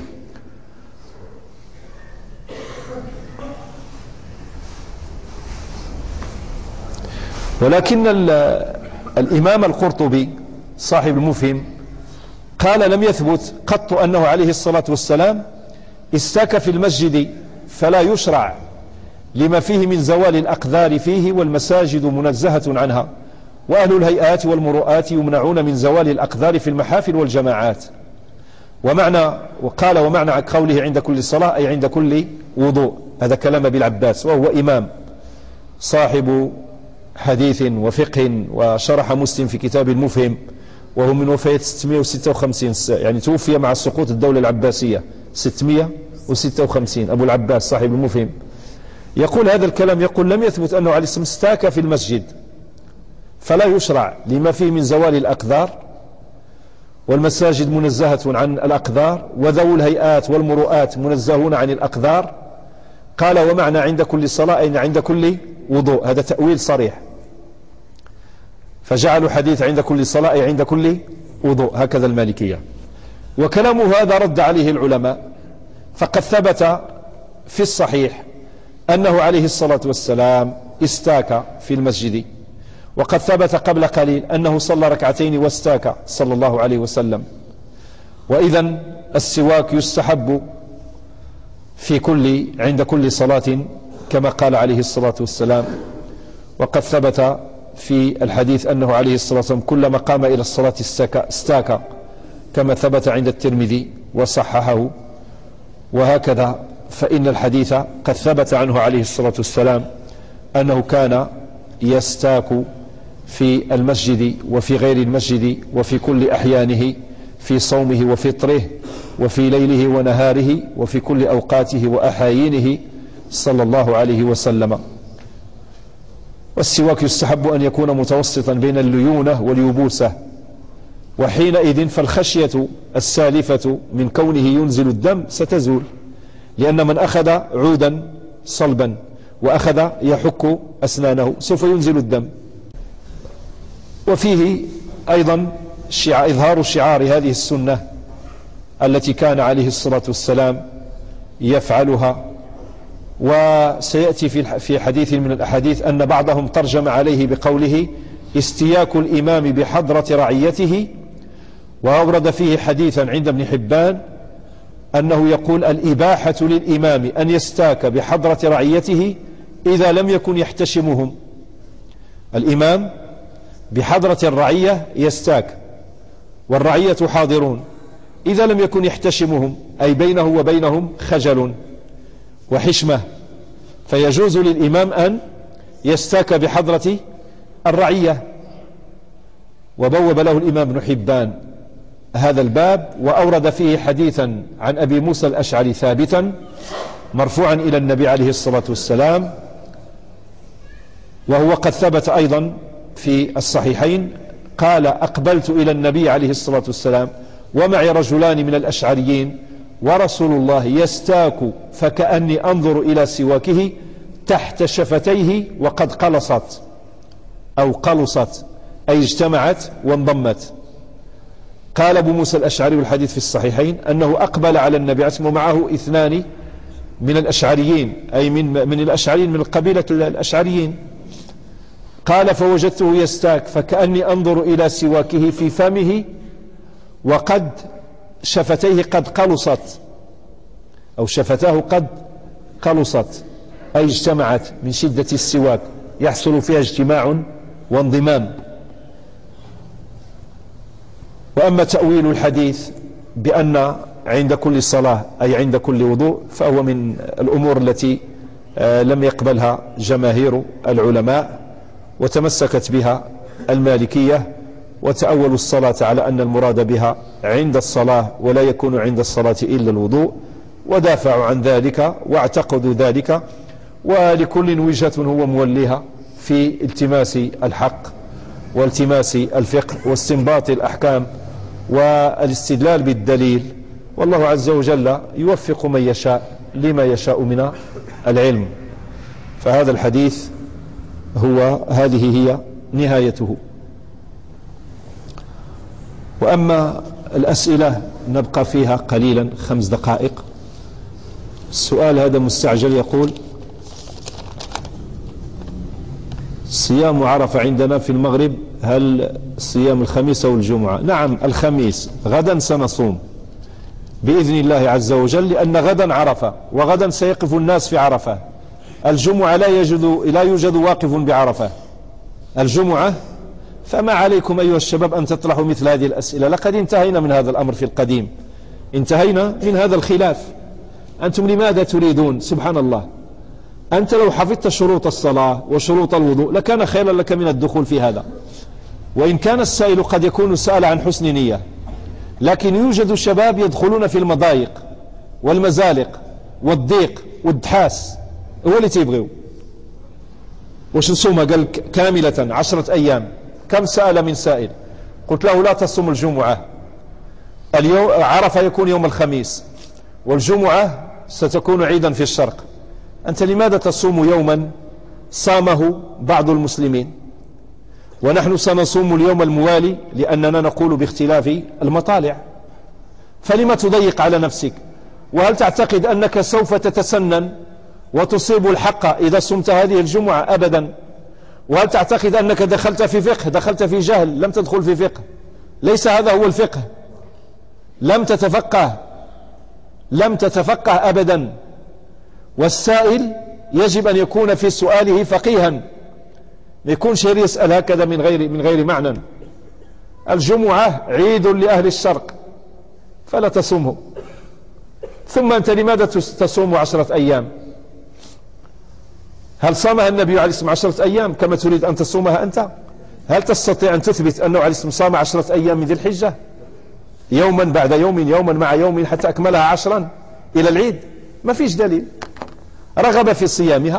ولكن الإمام القرطبي صاحب المفهم قال لم يثبت قط أنه عليه الصلاة والسلام استاك في المسجد فلا يشرع لما فيه من زوال الأقذار فيه والمساجد منزهة عنها، وأهل الهيئات والمروءات يمنعون من زوال الأقذار في المحافل والجماعات. ومعنى وقال ومعنى قوله عند كل صلاة أي عند كل وضوء، هذا كلام أبي العباس وهو إمام صاحب حديث وفقه وشرح مسلم في كتاب المفهم، وهو من وفاة ستمائة وستة وخمسين، يعني توفي مع سقوط الدولة العباسية ستمائة وستة وخمسين أبو العباس صاحب المفهم يقول هذا الكلام، يقول لم يثبت أنه عليه السلام استاك في المسجد، فلا يشرع لما فيه من زوال الأقدار، والمساجد منزهة عن الأقدار، وذو الهيئات والمروءات منزهون عن الأقدار. قال ومعنى عند كل صلاة أي عند كل وضوء، هذا تأويل صريح، فجعلوا حديث عند كل صلاة أي عند كل وضوء، هكذا المالكية. وكلامه هذا رد عليه العلماء، فقد ثبت في الصحيح أنه عليه الصلاة والسلام استاك في المسجد، وقد ثبت قبل قليل أنه صلى ركعتين واستاك صلى الله عليه وسلم. وإذن السواك يستحب في كل عند كل صلاة كما قال عليه الصلاة والسلام. وقد ثبت في الحديث أنه عليه الصلاة والسلام كلما قام إلى الصلاة استاك كما ثبت عند الترمذي وصححه. وهكذا فإن الحديث قد ثبت عنه عليه الصلاة والسلام أنه كان يستاك في المسجد وفي غير المسجد وفي كل أحيانه، في صومه وفطره وفي ليله ونهاره وفي كل أوقاته وأحايينه صلى الله عليه وسلم. والسواك يستحب أن يكون متوسطا بين الليونة واليبوسة، وحينئذ فالخشية السالفة من كونه ينزل الدم ستزول، لأن من أخذ عودا صلبا وأخذ يحك أسنانه سوف ينزل الدم. وفيه أيضا شع... إظهار شعار هذه السنة التي كان عليه الصلاة والسلام يفعلها. وسيأتي في في حديث من الأحاديث أن بعضهم ترجم عليه بقوله استياك الإمام بحضرة رعيته، وأورد فيه حديثا عند ابن حبان أنه يقول الإباحة للإمام أن يستاك بحضرة رعيته إذا لم يكن يحتشمهم. الإمام بحضرة الرعية يستاك والرعية حاضرون، إذا لم يكن يحتشمهم أي بينه وبينهم خجل وحشمة، فيجوز للإمام أن يستاك بحضرة الرعية. وبوب له الإمام ابن حبان هذا الباب، وأورد فيه حديثا عن أبي موسى الأشعري ثابتا مرفوعا إلى النبي عليه الصلاة والسلام، وهو قد ثبت أيضا في الصحيحين. قال أقبلت إلى النبي عليه الصلاة والسلام ومعي رجلان من الأشعريين ورسول الله يستاك فكأني أنظر إلى سواكه تحت شفتيه وقد قلصت أو قلصت أي اجتمعت وانضمت. قال أبو موسى الأشعري والحديث في الصحيحين أنه أقبل على النبي عليه معه اثنان من الأشعريين أي من, من الأشعريين من القبيلة الأشعريين. قال فوجدته يستاك فكأني أنظر إلى سواكه في فمه وقد شفتيه قد قلصت أو شفتاه قد قلصت أي اجتمعت من شدة السواك، يحصل فيها اجتماع وانضمام. وأما تأويل الحديث بأن عند كل صلاة أي عند كل وضوء فهو من الأمور التي لم يقبلها جماهير العلماء وتمسكت بها المالكية، وتأولوا الصلاة على أن المراد بها عند الصلاة ولا يكون عند الصلاة إلا الوضوء، ودافعوا عن ذلك واعتقدوا ذلك، ولكل وجهة هو موليها في التماس الحق والتماس الفقه واستنباط الأحكام والاستدلال بالدليل. والله عز وجل يوفق من يشاء لما يشاء من العلم. فهذا الحديث هو هذه هي نهايته. وأما الأسئلة نبقى فيها قليلا خمس دقائق. السؤال هذا مستعجل يقول صيام عرفة عندنا في المغرب هل صيام الخميس أو الجمعة؟ نعم الخميس، غدا سنصوم بإذن الله عز وجل، لأن غدا عرفة وغدا سيقف الناس في عرفة. الجمعة لا يوجد لا يوجد واقف بعرفة الجمعة. فما عليكم أيها الشباب أن تطرحوا مثل هذه الأسئلة، لقد انتهينا من هذا الأمر في القديم، انتهينا من هذا الخلاف. أنتم لماذا تريدون؟ سبحان الله، أنت لو حفظت شروط الصلاة وشروط الوضوء لكان خيرا لك من الدخول في هذا. وإن كان السائل قد يكون سأل عن حسن نية، لكن يوجد شباب يدخلون في المضايق والمزالق والضيق والدحاس هو اللي تيبغيو. واش نصومها؟ قال كاملة عشرة أيام. كم سأل من سائل، قلت له لا تصوم الجمعة، اليوم عرفة يكون يوم الخميس والجمعة ستكون عيدا في الشرق، أنت لماذا تصوم يوما صامه بعض المسلمين ونحن سنصوم اليوم الموالي لأننا نقول باختلاف المطالع؟ فلما تضيق على نفسك؟ وهل تعتقد أنك سوف تتسنن وتصيب الحق إذا صمت هذه الجمعة؟ أبدا. وهل تعتقد أنك دخلت في فقه؟ دخلت في جهل، لم تدخل في فقه، ليس هذا هو الفقه، لم تتفقه لم تتفقه أبدا. والسائل يجب أن يكون في سؤاله فقيها، ما يكونش يسأل هكذا من غير من غير معنى. الجمعة عيد لأهل الشرق فلا تصومه. ثم أنت لماذا تصوم عشرة أيام؟ هل صامها النبي عليه الصلاة والسلام عشرة أيام كما تريد أن تصومها أنت؟ هل تستطيع أن تثبت أنه عليه الصلاة والسلام صام عشرة أيام من ذي الحجة يوما بعد يوم يوما مع يوم حتى أكملها عشرا إلى العيد؟ ما فيش دليل. رغب في صيامها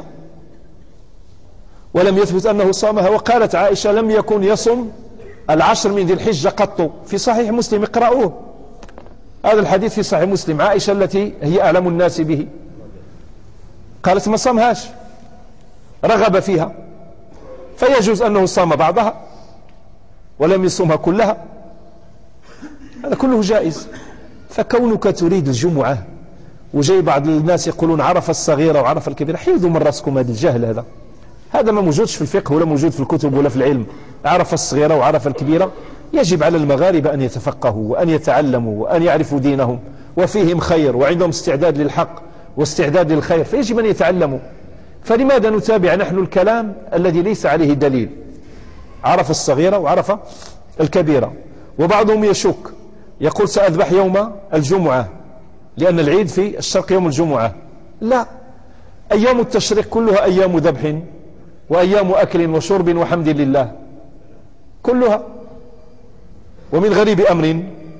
ولم يثبت أنه صامها. وقالت عائشة لم يكن يصم العشر من ذي الحجة قط، في صحيح مسلم، اقرأوه هذا الحديث في صحيح مسلم، عائشة التي هي أعلم الناس به قالت ما صامهاش، رغب فيها، فيجوز أنه صام بعضها ولم يصومها كلها، هذا كله جائز. فكونك تريد الجمعة وجاي بعض الناس يقولون عرف الصغيرة وعرف الكبيرة، حيدوا من رأسكم هذا الجهل، هذا هذا ما موجودش في الفقه ولا موجود في الكتب ولا في العلم. عرف الصغيرة وعرف الكبيرة، يجب على المغاربة أن يتفقهوا وأن يتعلموا وأن يعرفوا دينهم، وفيهم خير وعندهم استعداد للحق واستعداد للخير، فيجب أن يتعلموا. فلماذا نتابع نحن الكلام الذي ليس عليه دليل؟ عرف الصغيرة وعرف الكبيرة. وبعضهم يشك يقول سأذبح يوم الجمعة لأن العيد في الشرق يوم الجمعة. لا، أيام التشريق كلها أيام ذبح وأيام أكل وشرب وحمد لله كلها. ومن غريب أمر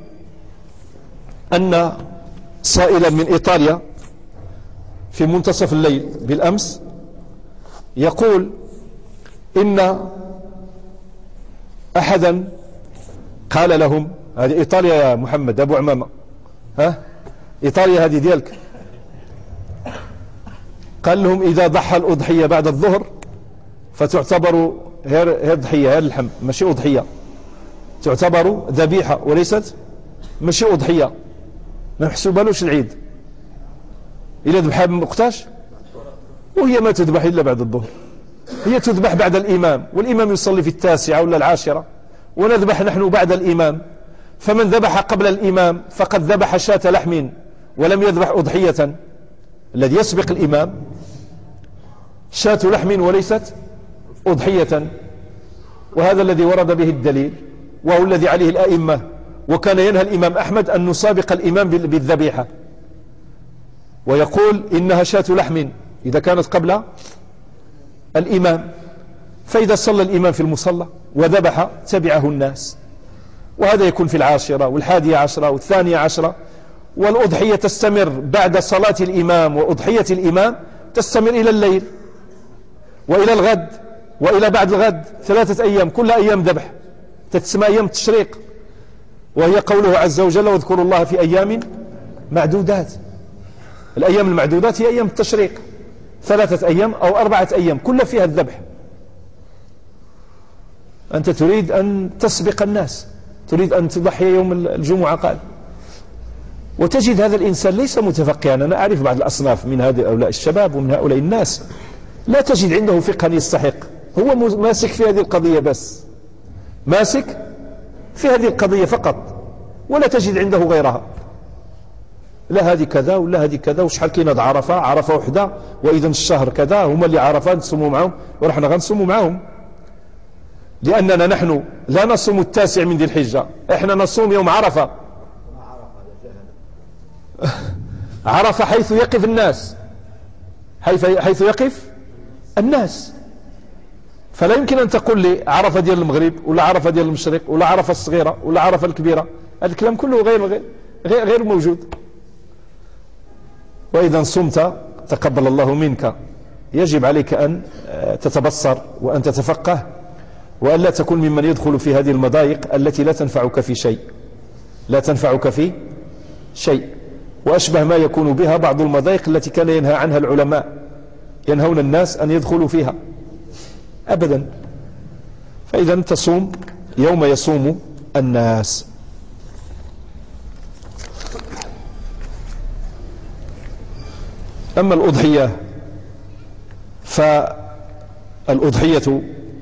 أن سائلا من إيطاليا في منتصف الليل بالأمس يقول إن أحدا قال لهم، هذه إيطاليا يا محمد أبو عمامة، ها إيطاليا هذه ديالك، قال لهم إذا ضحى الأضحية بعد الظهر فتعتبر هي ضحية، هي اللحم ماشي أضحية، تعتبر ذبيحة وليست ماشي أضحية، ما نحسبهالوش العيد إلا ذبحها بمقتاش، وهي ما تذبح إلا بعد الظهر، هي تذبح بعد الإمام، والإمام يصلي في التاسعة ولا العاشرة، ونذبح نحن بعد الإمام. فمن ذبح قبل الإمام فقد ذبح شاة لحم ولم يذبح أضحية. الذي يسبق الإمام شاة لحم وليست أضحية، وهذا الذي ورد به الدليل وهو الذي عليه الأئمة. وكان ينهى الإمام أحمد أن نسابق الإمام بالذبيحة، ويقول إنها شاة لحم إذا كانت قبل الإمام، فإذا صلى الإمام في المصلى وذبح تبعه الناس. وهذا يكون في العاشرة والحادية عشرة والثانية عشرة. والأضحية تستمر بعد صلاة الإمام، وأضحية الإمام تستمر إلى الليل وإلى الغد وإلى بعد الغد، ثلاثة أيام، كل أيام ذبح، تتسمى أيام التشريق، وهي قوله عز وجل واذكروا الله في أيام معدودات. الأيام المعدودات هي أيام التشريق، ثلاثة أيام أو أربعة أيام كل فيها الذبح. أنت تريد أن تسبق الناس، تريد أن تضحي يوم الجمعة قال. وتجد هذا الإنسان ليس متفقها. أنا أعرف بعض الأصناف من هؤلاء الشباب ومن هؤلاء الناس لا تجد عنده فقها يستحق، هو ماسك في هذه القضية بس، ماسك في هذه القضية فقط، ولا تجد عنده غيرها، لا هذه كذا ولا هذه كذا، وشحال كاين عرفة عرفة وحدة، وإذا الشهر كذا، هما اللي عرفة نصوموا معهم ورحنا غنصوموا معهم، لأننا نحن لا نصوم التاسع من ذي الحجة، احنا نصوم يوم عرفة. عرفة حيث يقف الناس، حيث يقف الناس، فلا يمكن أن تقول لي عرفة ديال المغرب ولا عرفة ديال المشرق ولا عرفة الصغيرة ولا عرفة الكبيرة، هذا الكلام كله غير غير غير موجود. وإذا صمت تقبل الله منك. يجب عليك أن تتبصر وأن تتفقه وأن لا تكون ممن يدخل في هذه المضايق التي لا تنفعك في شيء لا تنفعك في شيء وأشبه ما يكون بها بعض المضايق التي كان ينهى عنها العلماء، ينهون الناس أن يدخلوا فيها أبدا. فإذا تصوم يوم يصوم الناس. أما الأضحية فالأضحية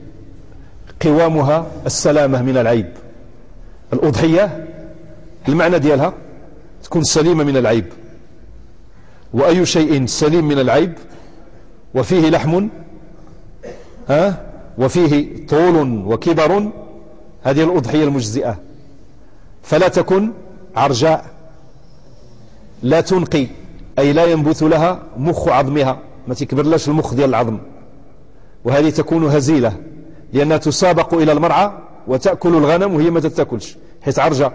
قوامها السلامة من العيب. الأضحية المعنى ديالها تكون سليمة من العيب، وأي شيء سليم من العيب وفيه لحم ها وفيه طول وكبر هذه الأضحية المجزئة. فلا تكن عرجاء، لا تنقي أي لا ينبت لها مخ عظمها، ما تكبر لاش المخ ديال العظم، وهذه تكون هزيلة لأنها تسابق إلى المرعى وتأكل الغنم وهي ما تتاكلش حيث عرجة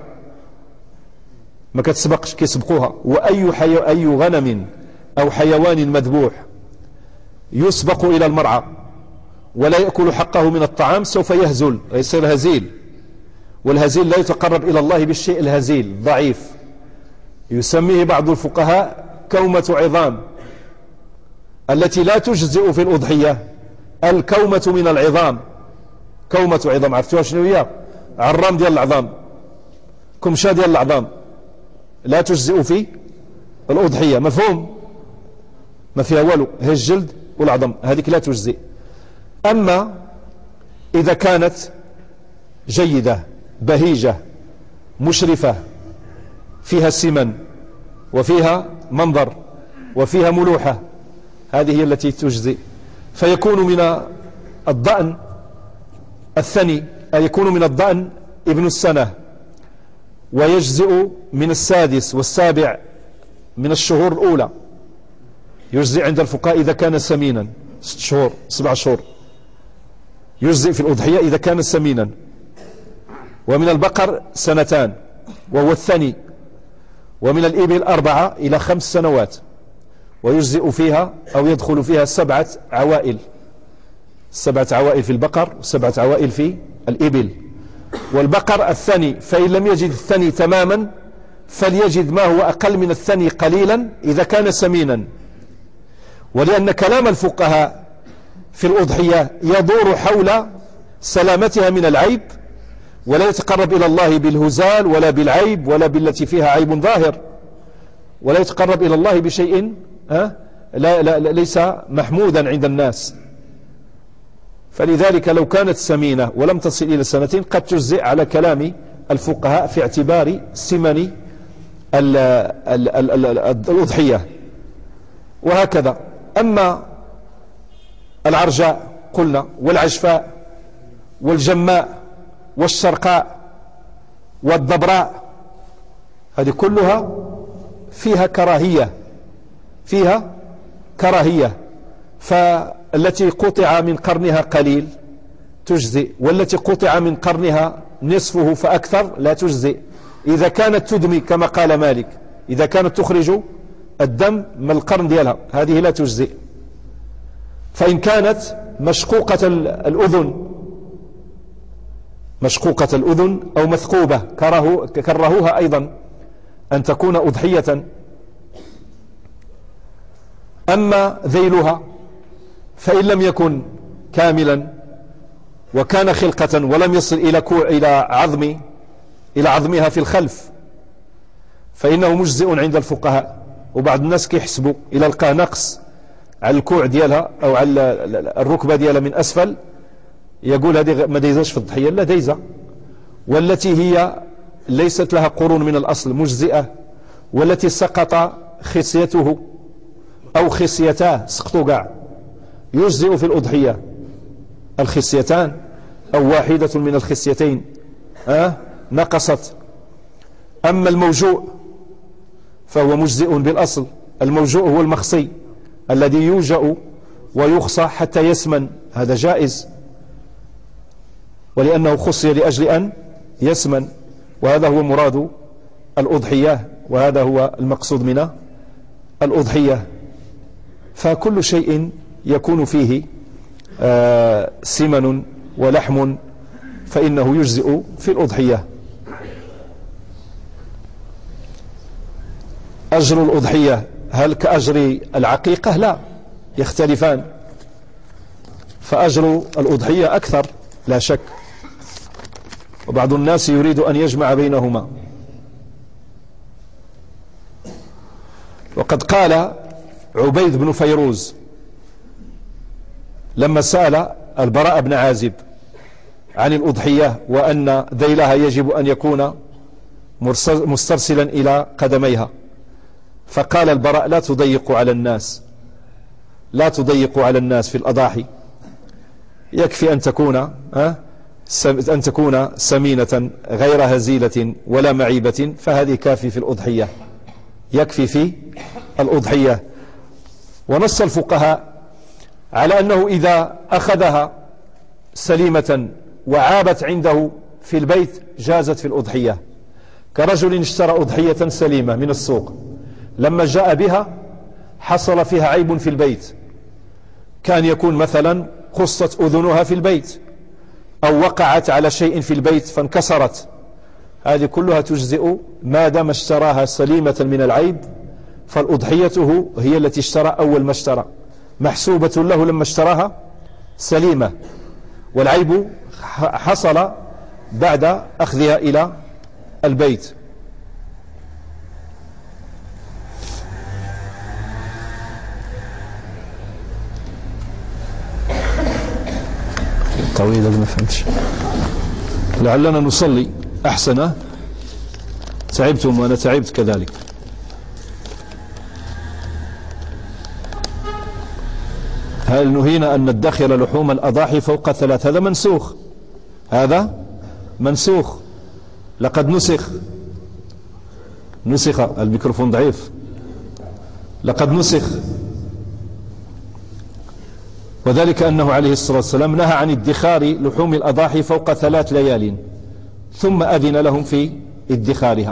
ما كتسبقش كيسبقوها. وأي حي... أي غنم أو حيوان مذبوح يسبق إلى المرعى ولا يأكل حقه من الطعام سوف يهزل ويصير هزيل، والهزيل لا يتقرب إلى الله بالشيء الهزيل ضعيف، يسميه بعض الفقهاء كومة عظام التي لا تجزئ في الأضحية. الكومة من العظام، كومة عظام عرفتوها شنو هي؟ عرام ديال العظام، كمشة ديال العظام، لا تجزئ في الأضحية. مفهوم؟ ما فيها والو، هي الجلد والعظم، هذيك لا تجزئ. أما إذا كانت جيدة بهيجة مشرفة فيها سمن وفيها منظر وفيها ملوحة، هذه هي التي تجزئ. فيكون من الضأن الثني، أي يكون من الضأن ابن السنة، ويجزئ من السادس والسابع من الشهور الأولى. يجزئ عند الفقهاء إذا كان سمينا، ست شهور سبع شهور يجزئ في الأضحية إذا كان سمينا. ومن البقر سنتان وهو الثاني، ومن الإبل أربعة إلى خمس سنوات، ويجزئ فيها أو يدخل فيها سبعة عوائل، سبعة عوائل في البقر وسبعة عوائل في الإبل. والبقر الثاني، فإن لم يجد الثاني تماما فليجد ما هو أقل من الثاني قليلا إذا كان سمينا. ولأن كلام الفقهاء في الأضحية يدور حول سلامتها من العيب، ولا يتقرب إلى الله بالهزال ولا بالعيب ولا بالتي فيها عيب ظاهر، ولا يتقرب إلى الله بشيء ها لا لا ليس محمودا عند الناس. فلذلك لو كانت سمينة ولم تصل إلى سنتين قد تجزئ على كلام الفقهاء في اعتبار سمن الأضحية. وهكذا. أما العرجاء قلنا والعجفاء والجماء والشرقاء والضبراء، هذه كلها فيها كراهية، فيها كراهية. فالتي قطع من قرنها قليل تجزئ، والتي قطع من قرنها نصفه فأكثر لا تجزئ. إذا كانت تدمي كما قال مالك، إذا كانت تخرج الدم من القرن ديالها هذه لا تجزئ. فإن كانت مشقوقة الأذن، مشقوقة الأذن أو مثقوبة كرهوا كرهوها أيضا أن تكون أضحية. أما ذيلها فإن لم يكن كاملا وكان خلقة ولم يصل إلى إلى عظم إلى عظمها في الخلف فإنه مجزئ عند الفقهاء. وبعض الناس كيحسبوا إلى لقاه نقص على الكوع ديالها أو على الركبة ديالها من أسفل، يقول هذه ما دايزاش في الضحية. لا دايزة، والتي هي ليست لها قرون من الأصل مجزئة، والتي سقط خصيته أو خصيتاه سقطوا قاع يجزئ في الأضحية الخصيتان أو واحدة من الخصيتين أه؟ نقصت. أما الموجوء فهو مجزئ بالأصل. الموجوء هو المخصي الذي يوجأ ويخصى حتى يسمن، هذا جائز، ولأنه خصي لأجل أن يسمن، وهذا هو مراد الأضحية، وهذا هو المقصود من الأضحية فكل شيء يكون فيه سمن ولحم فإنه يجزئ في الأضحية. أجر الأضحية هل كأجر العقيقة؟ لا، يختلفان، فأجر الأضحية أكثر لا شك، وبعض الناس يريد أن يجمع بينهما. وقد قال عبيد بن فيروز لما سأل البراء بن عازب عن الأضحية وأن ذيلها يجب أن يكون مسترسلا إلى قدميها، فقال البراء لا تضيقوا على الناس، لا تضيقوا على الناس في الأضاحي، يكفي أن تكون أن تكون سمينة غير هزيلة ولا معيبة، فهذه كافي في الأضحية، يكفي في الأضحية. ونص الفقهاء على أنه إذا أخذها سليمة وعابت عنده في البيت جازت في الأضحية، كرجل اشترى أضحية سليمة من السوق، لما جاء بها حصل فيها عيب في البيت، كان يكون مثلا قصت أذنها في البيت أو وقعت على شيء في البيت فانكسرت، هذه كلها تجزئ ما دام اشتراها سليمة من العيب، فالأضحيته هي التي اشترى أول ما اشترى، محسوبة له لما اشتراها سليمة، والعيب حصل بعد أخذها إلى البيت. طويلة ما فهمتش، لعلنا نصلي أحسن، تعبتم وأنا تعبت كذلك. هل نهينا أن ندخر لحوم الأضاحي فوق ثلاث؟ هذا منسوخ، هذا منسوخ، لقد نسخ نسخ الميكروفون ضعيف، لقد نسخ، وذلك أنه عليه الصلاة والسلام نهى عن ادخار لحوم الأضاحي فوق ثلاث ليال، ثم أذن لهم في ادخارها.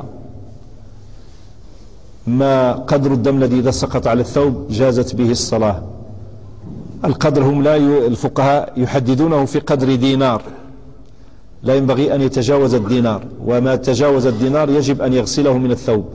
ما قدر الدم الذي إذا سقط على الثوب جازت به الصلاة؟ القدر هم لا ي... الفقهاء يحددونه في قدر دينار، لا ينبغي أن يتجاوز الدينار، وما تجاوز الدينار يجب أن يغسله من الثوب.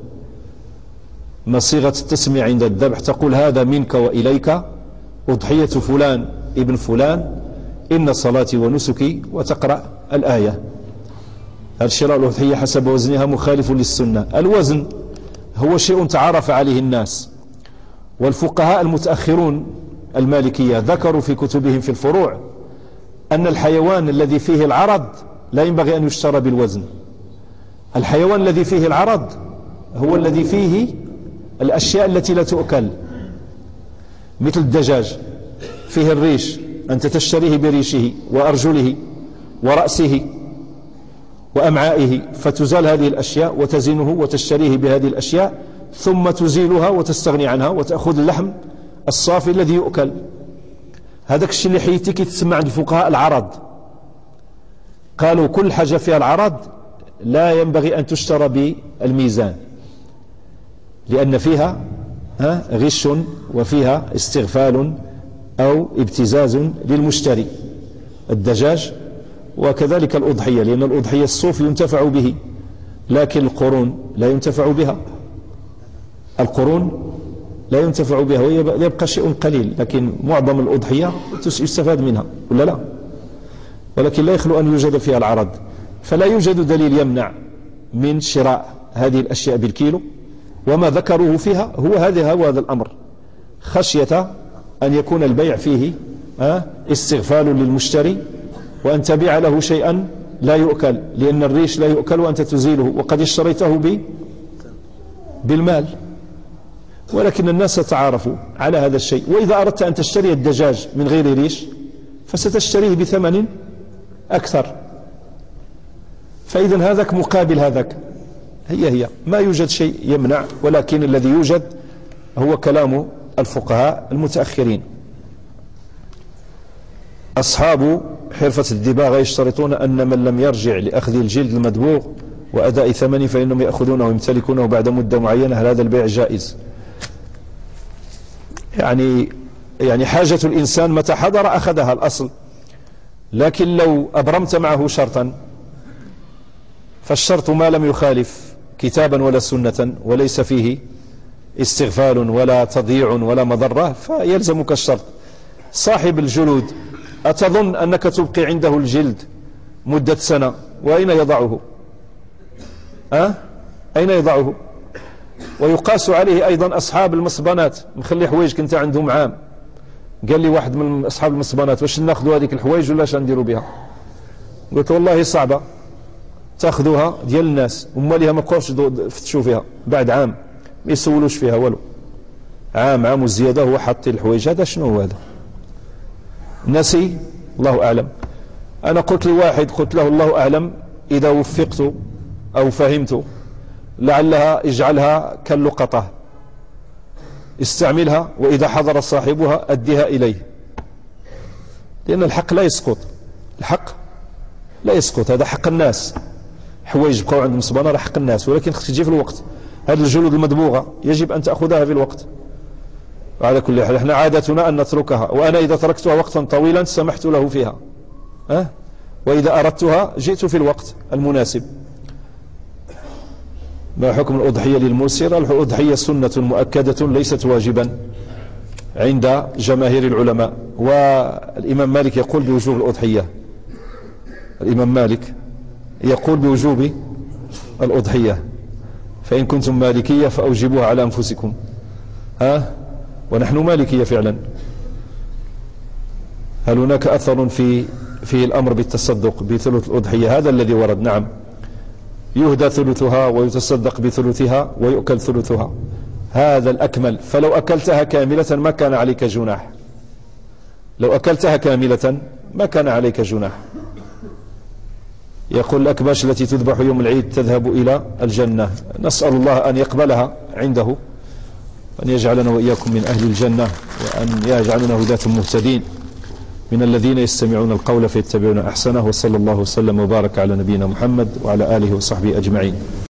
ما صيغة التسمية عند الذبح تقول هذا منك وإليك أضحية فلان ابن فلان إن صلاتي ونسكي، وتقرأ الآية. الشراء الأضحية حسب وزنها مخالف للسنة. الوزن هو شيء تعارف عليه الناس، والفقهاء المتأخرون المالكية ذكروا في كتبهم في الفروع أن الحيوان الذي فيه العرض لا ينبغي أن يشترى بالوزن. الحيوان الذي فيه العرض هو الذي فيه الأشياء التي لا تؤكل، مثل الدجاج فيه الريش، أنت تشتريه بريشه وأرجله ورأسه وأمعائه، فتزال هذه الأشياء وتزنه وتشتريه بهذه الأشياء، ثم تزيلها وتستغني عنها وتأخذ اللحم الصافي الذي يؤكل. هذاك الشيء اللي حيتك تسمى عند الفقهاء العرض، قالوا كل حاجة فيها العرض لا ينبغي أن تشترى بالميزان، لأن فيها غش وفيها استغفال أو ابتزاز للمشتري. الدجاج وكذلك الأضحية، لأن الأضحية الصوف ينتفع به، لكن القرون لا ينتفع بها، القرون لا ينتفع بها، ويبقى شيء قليل، لكن معظم الأضحية يستفاد منها ولا لا، ولكن لا يخلو أن يوجد فيها العرض. فلا يوجد دليل يمنع من شراء هذه الأشياء بالكيلو، وما ذكروه فيها هو هذا هو هذا الأمر، خشية أن يكون البيع فيه استغفال للمشتري، وأن تبيع له شيئا لا يؤكل، لأن الريش لا يؤكل وأنت تزيله وقد اشتريته بالمال. ولكن الناس تعارفوا على هذا الشيء، وإذا أردت أن تشتري الدجاج من غير ريش فستشتريه بثمن أكثر، فإذا هذاك مقابل هذاك، هي هي ما يوجد شيء يمنع، ولكن الذي يوجد هو كلام الفقهاء المتأخرين. أصحاب حرفة الدباغة يشترطون أن من لم يرجع لأخذ الجلد المدبوغ وأداء ثمنه فإنهم يأخذونه ويمتلكونه بعد مدة معينة، هل هذا البيع جائز؟ يعني يعني حاجة الإنسان متى حضر أخذها الأصل. لكن لو أبرمت معه شرطا، فالشرط ما لم يخالف كتابا ولا سنة وليس فيه استغفال ولا تضييع ولا مضرة فيلزمك الشرط. صاحب الجلود أتظن أنك تبقي عنده الجلد مدة سنة وأين يضعه؟ أه؟ أين يضعه؟ ويقاس عليه أيضا أصحاب المصبانات، مخلي حوايج كنت عندهم عام، قال لي واحد من أصحاب المصبانات واش ناخذوا هذيك الحوايج ولا اش نديروا بها؟ قلت والله صعبة، تاخذوها ديال الناس وما ليها ما بقاوش فتشوا فيها بعد عام ما يسولوش فيها والو، عام عام وزيادة هو حاط الحوايج. هذا شنو هو هذا؟ نسي الله أعلم. أنا قلت لواحد قلت له الله أعلم إذا وفقت أو فهمت لعلها اجعلها كاللقطة، استعملها وإذا حضر صاحبها أديها إليه، لأن الحق لا يسقط، الحق لا يسقط، هذا حق الناس. حوايج بقاو عند المصبانة حق الناس، ولكن خصك تجي في الوقت. هذه الجلود المدبوغة يجب أن تأخذها في الوقت. وعلى كل حال احنا عادتنا أن نتركها، وأنا إذا تركتها وقتا طويلا سمحت له فيها، أه؟ وإذا أردتها جئت في الوقت المناسب. ما حكم الأضحية للمسر؟ الأضحية سنة مؤكدة ليست واجبا عند جماهير العلماء، والإمام مالك يقول بوجوب الأضحية. الإمام مالك يقول بوجوب الأضحية، فإن كنتم مالكية فأوجبوها على أنفسكم. ها؟ ونحن مالكية فعلا. هل هناك أثر في في الأمر بالتصدق بثلث الأضحية؟ هذا الذي ورد، نعم، يهدى ثلثها ويتصدق بثلثها ويؤكل ثلثها، هذا الأكمل. فلو أكلتها كاملة ما كان عليك جناح، لو أكلتها كاملة ما كان عليك جناح. يقول الأكباش التي تذبح يوم العيد تذهب إلى الجنة، نسأل الله أن يقبلها عنده، وأن يجعلنا وإياكم من أهل الجنة، وأن يجعلنا هداة مهتدين من الذين يستمعون القول فيتبعون أحسنه. وصلى الله وسلم وبارك على نبينا محمد وعلى آله وصحبه أجمعين.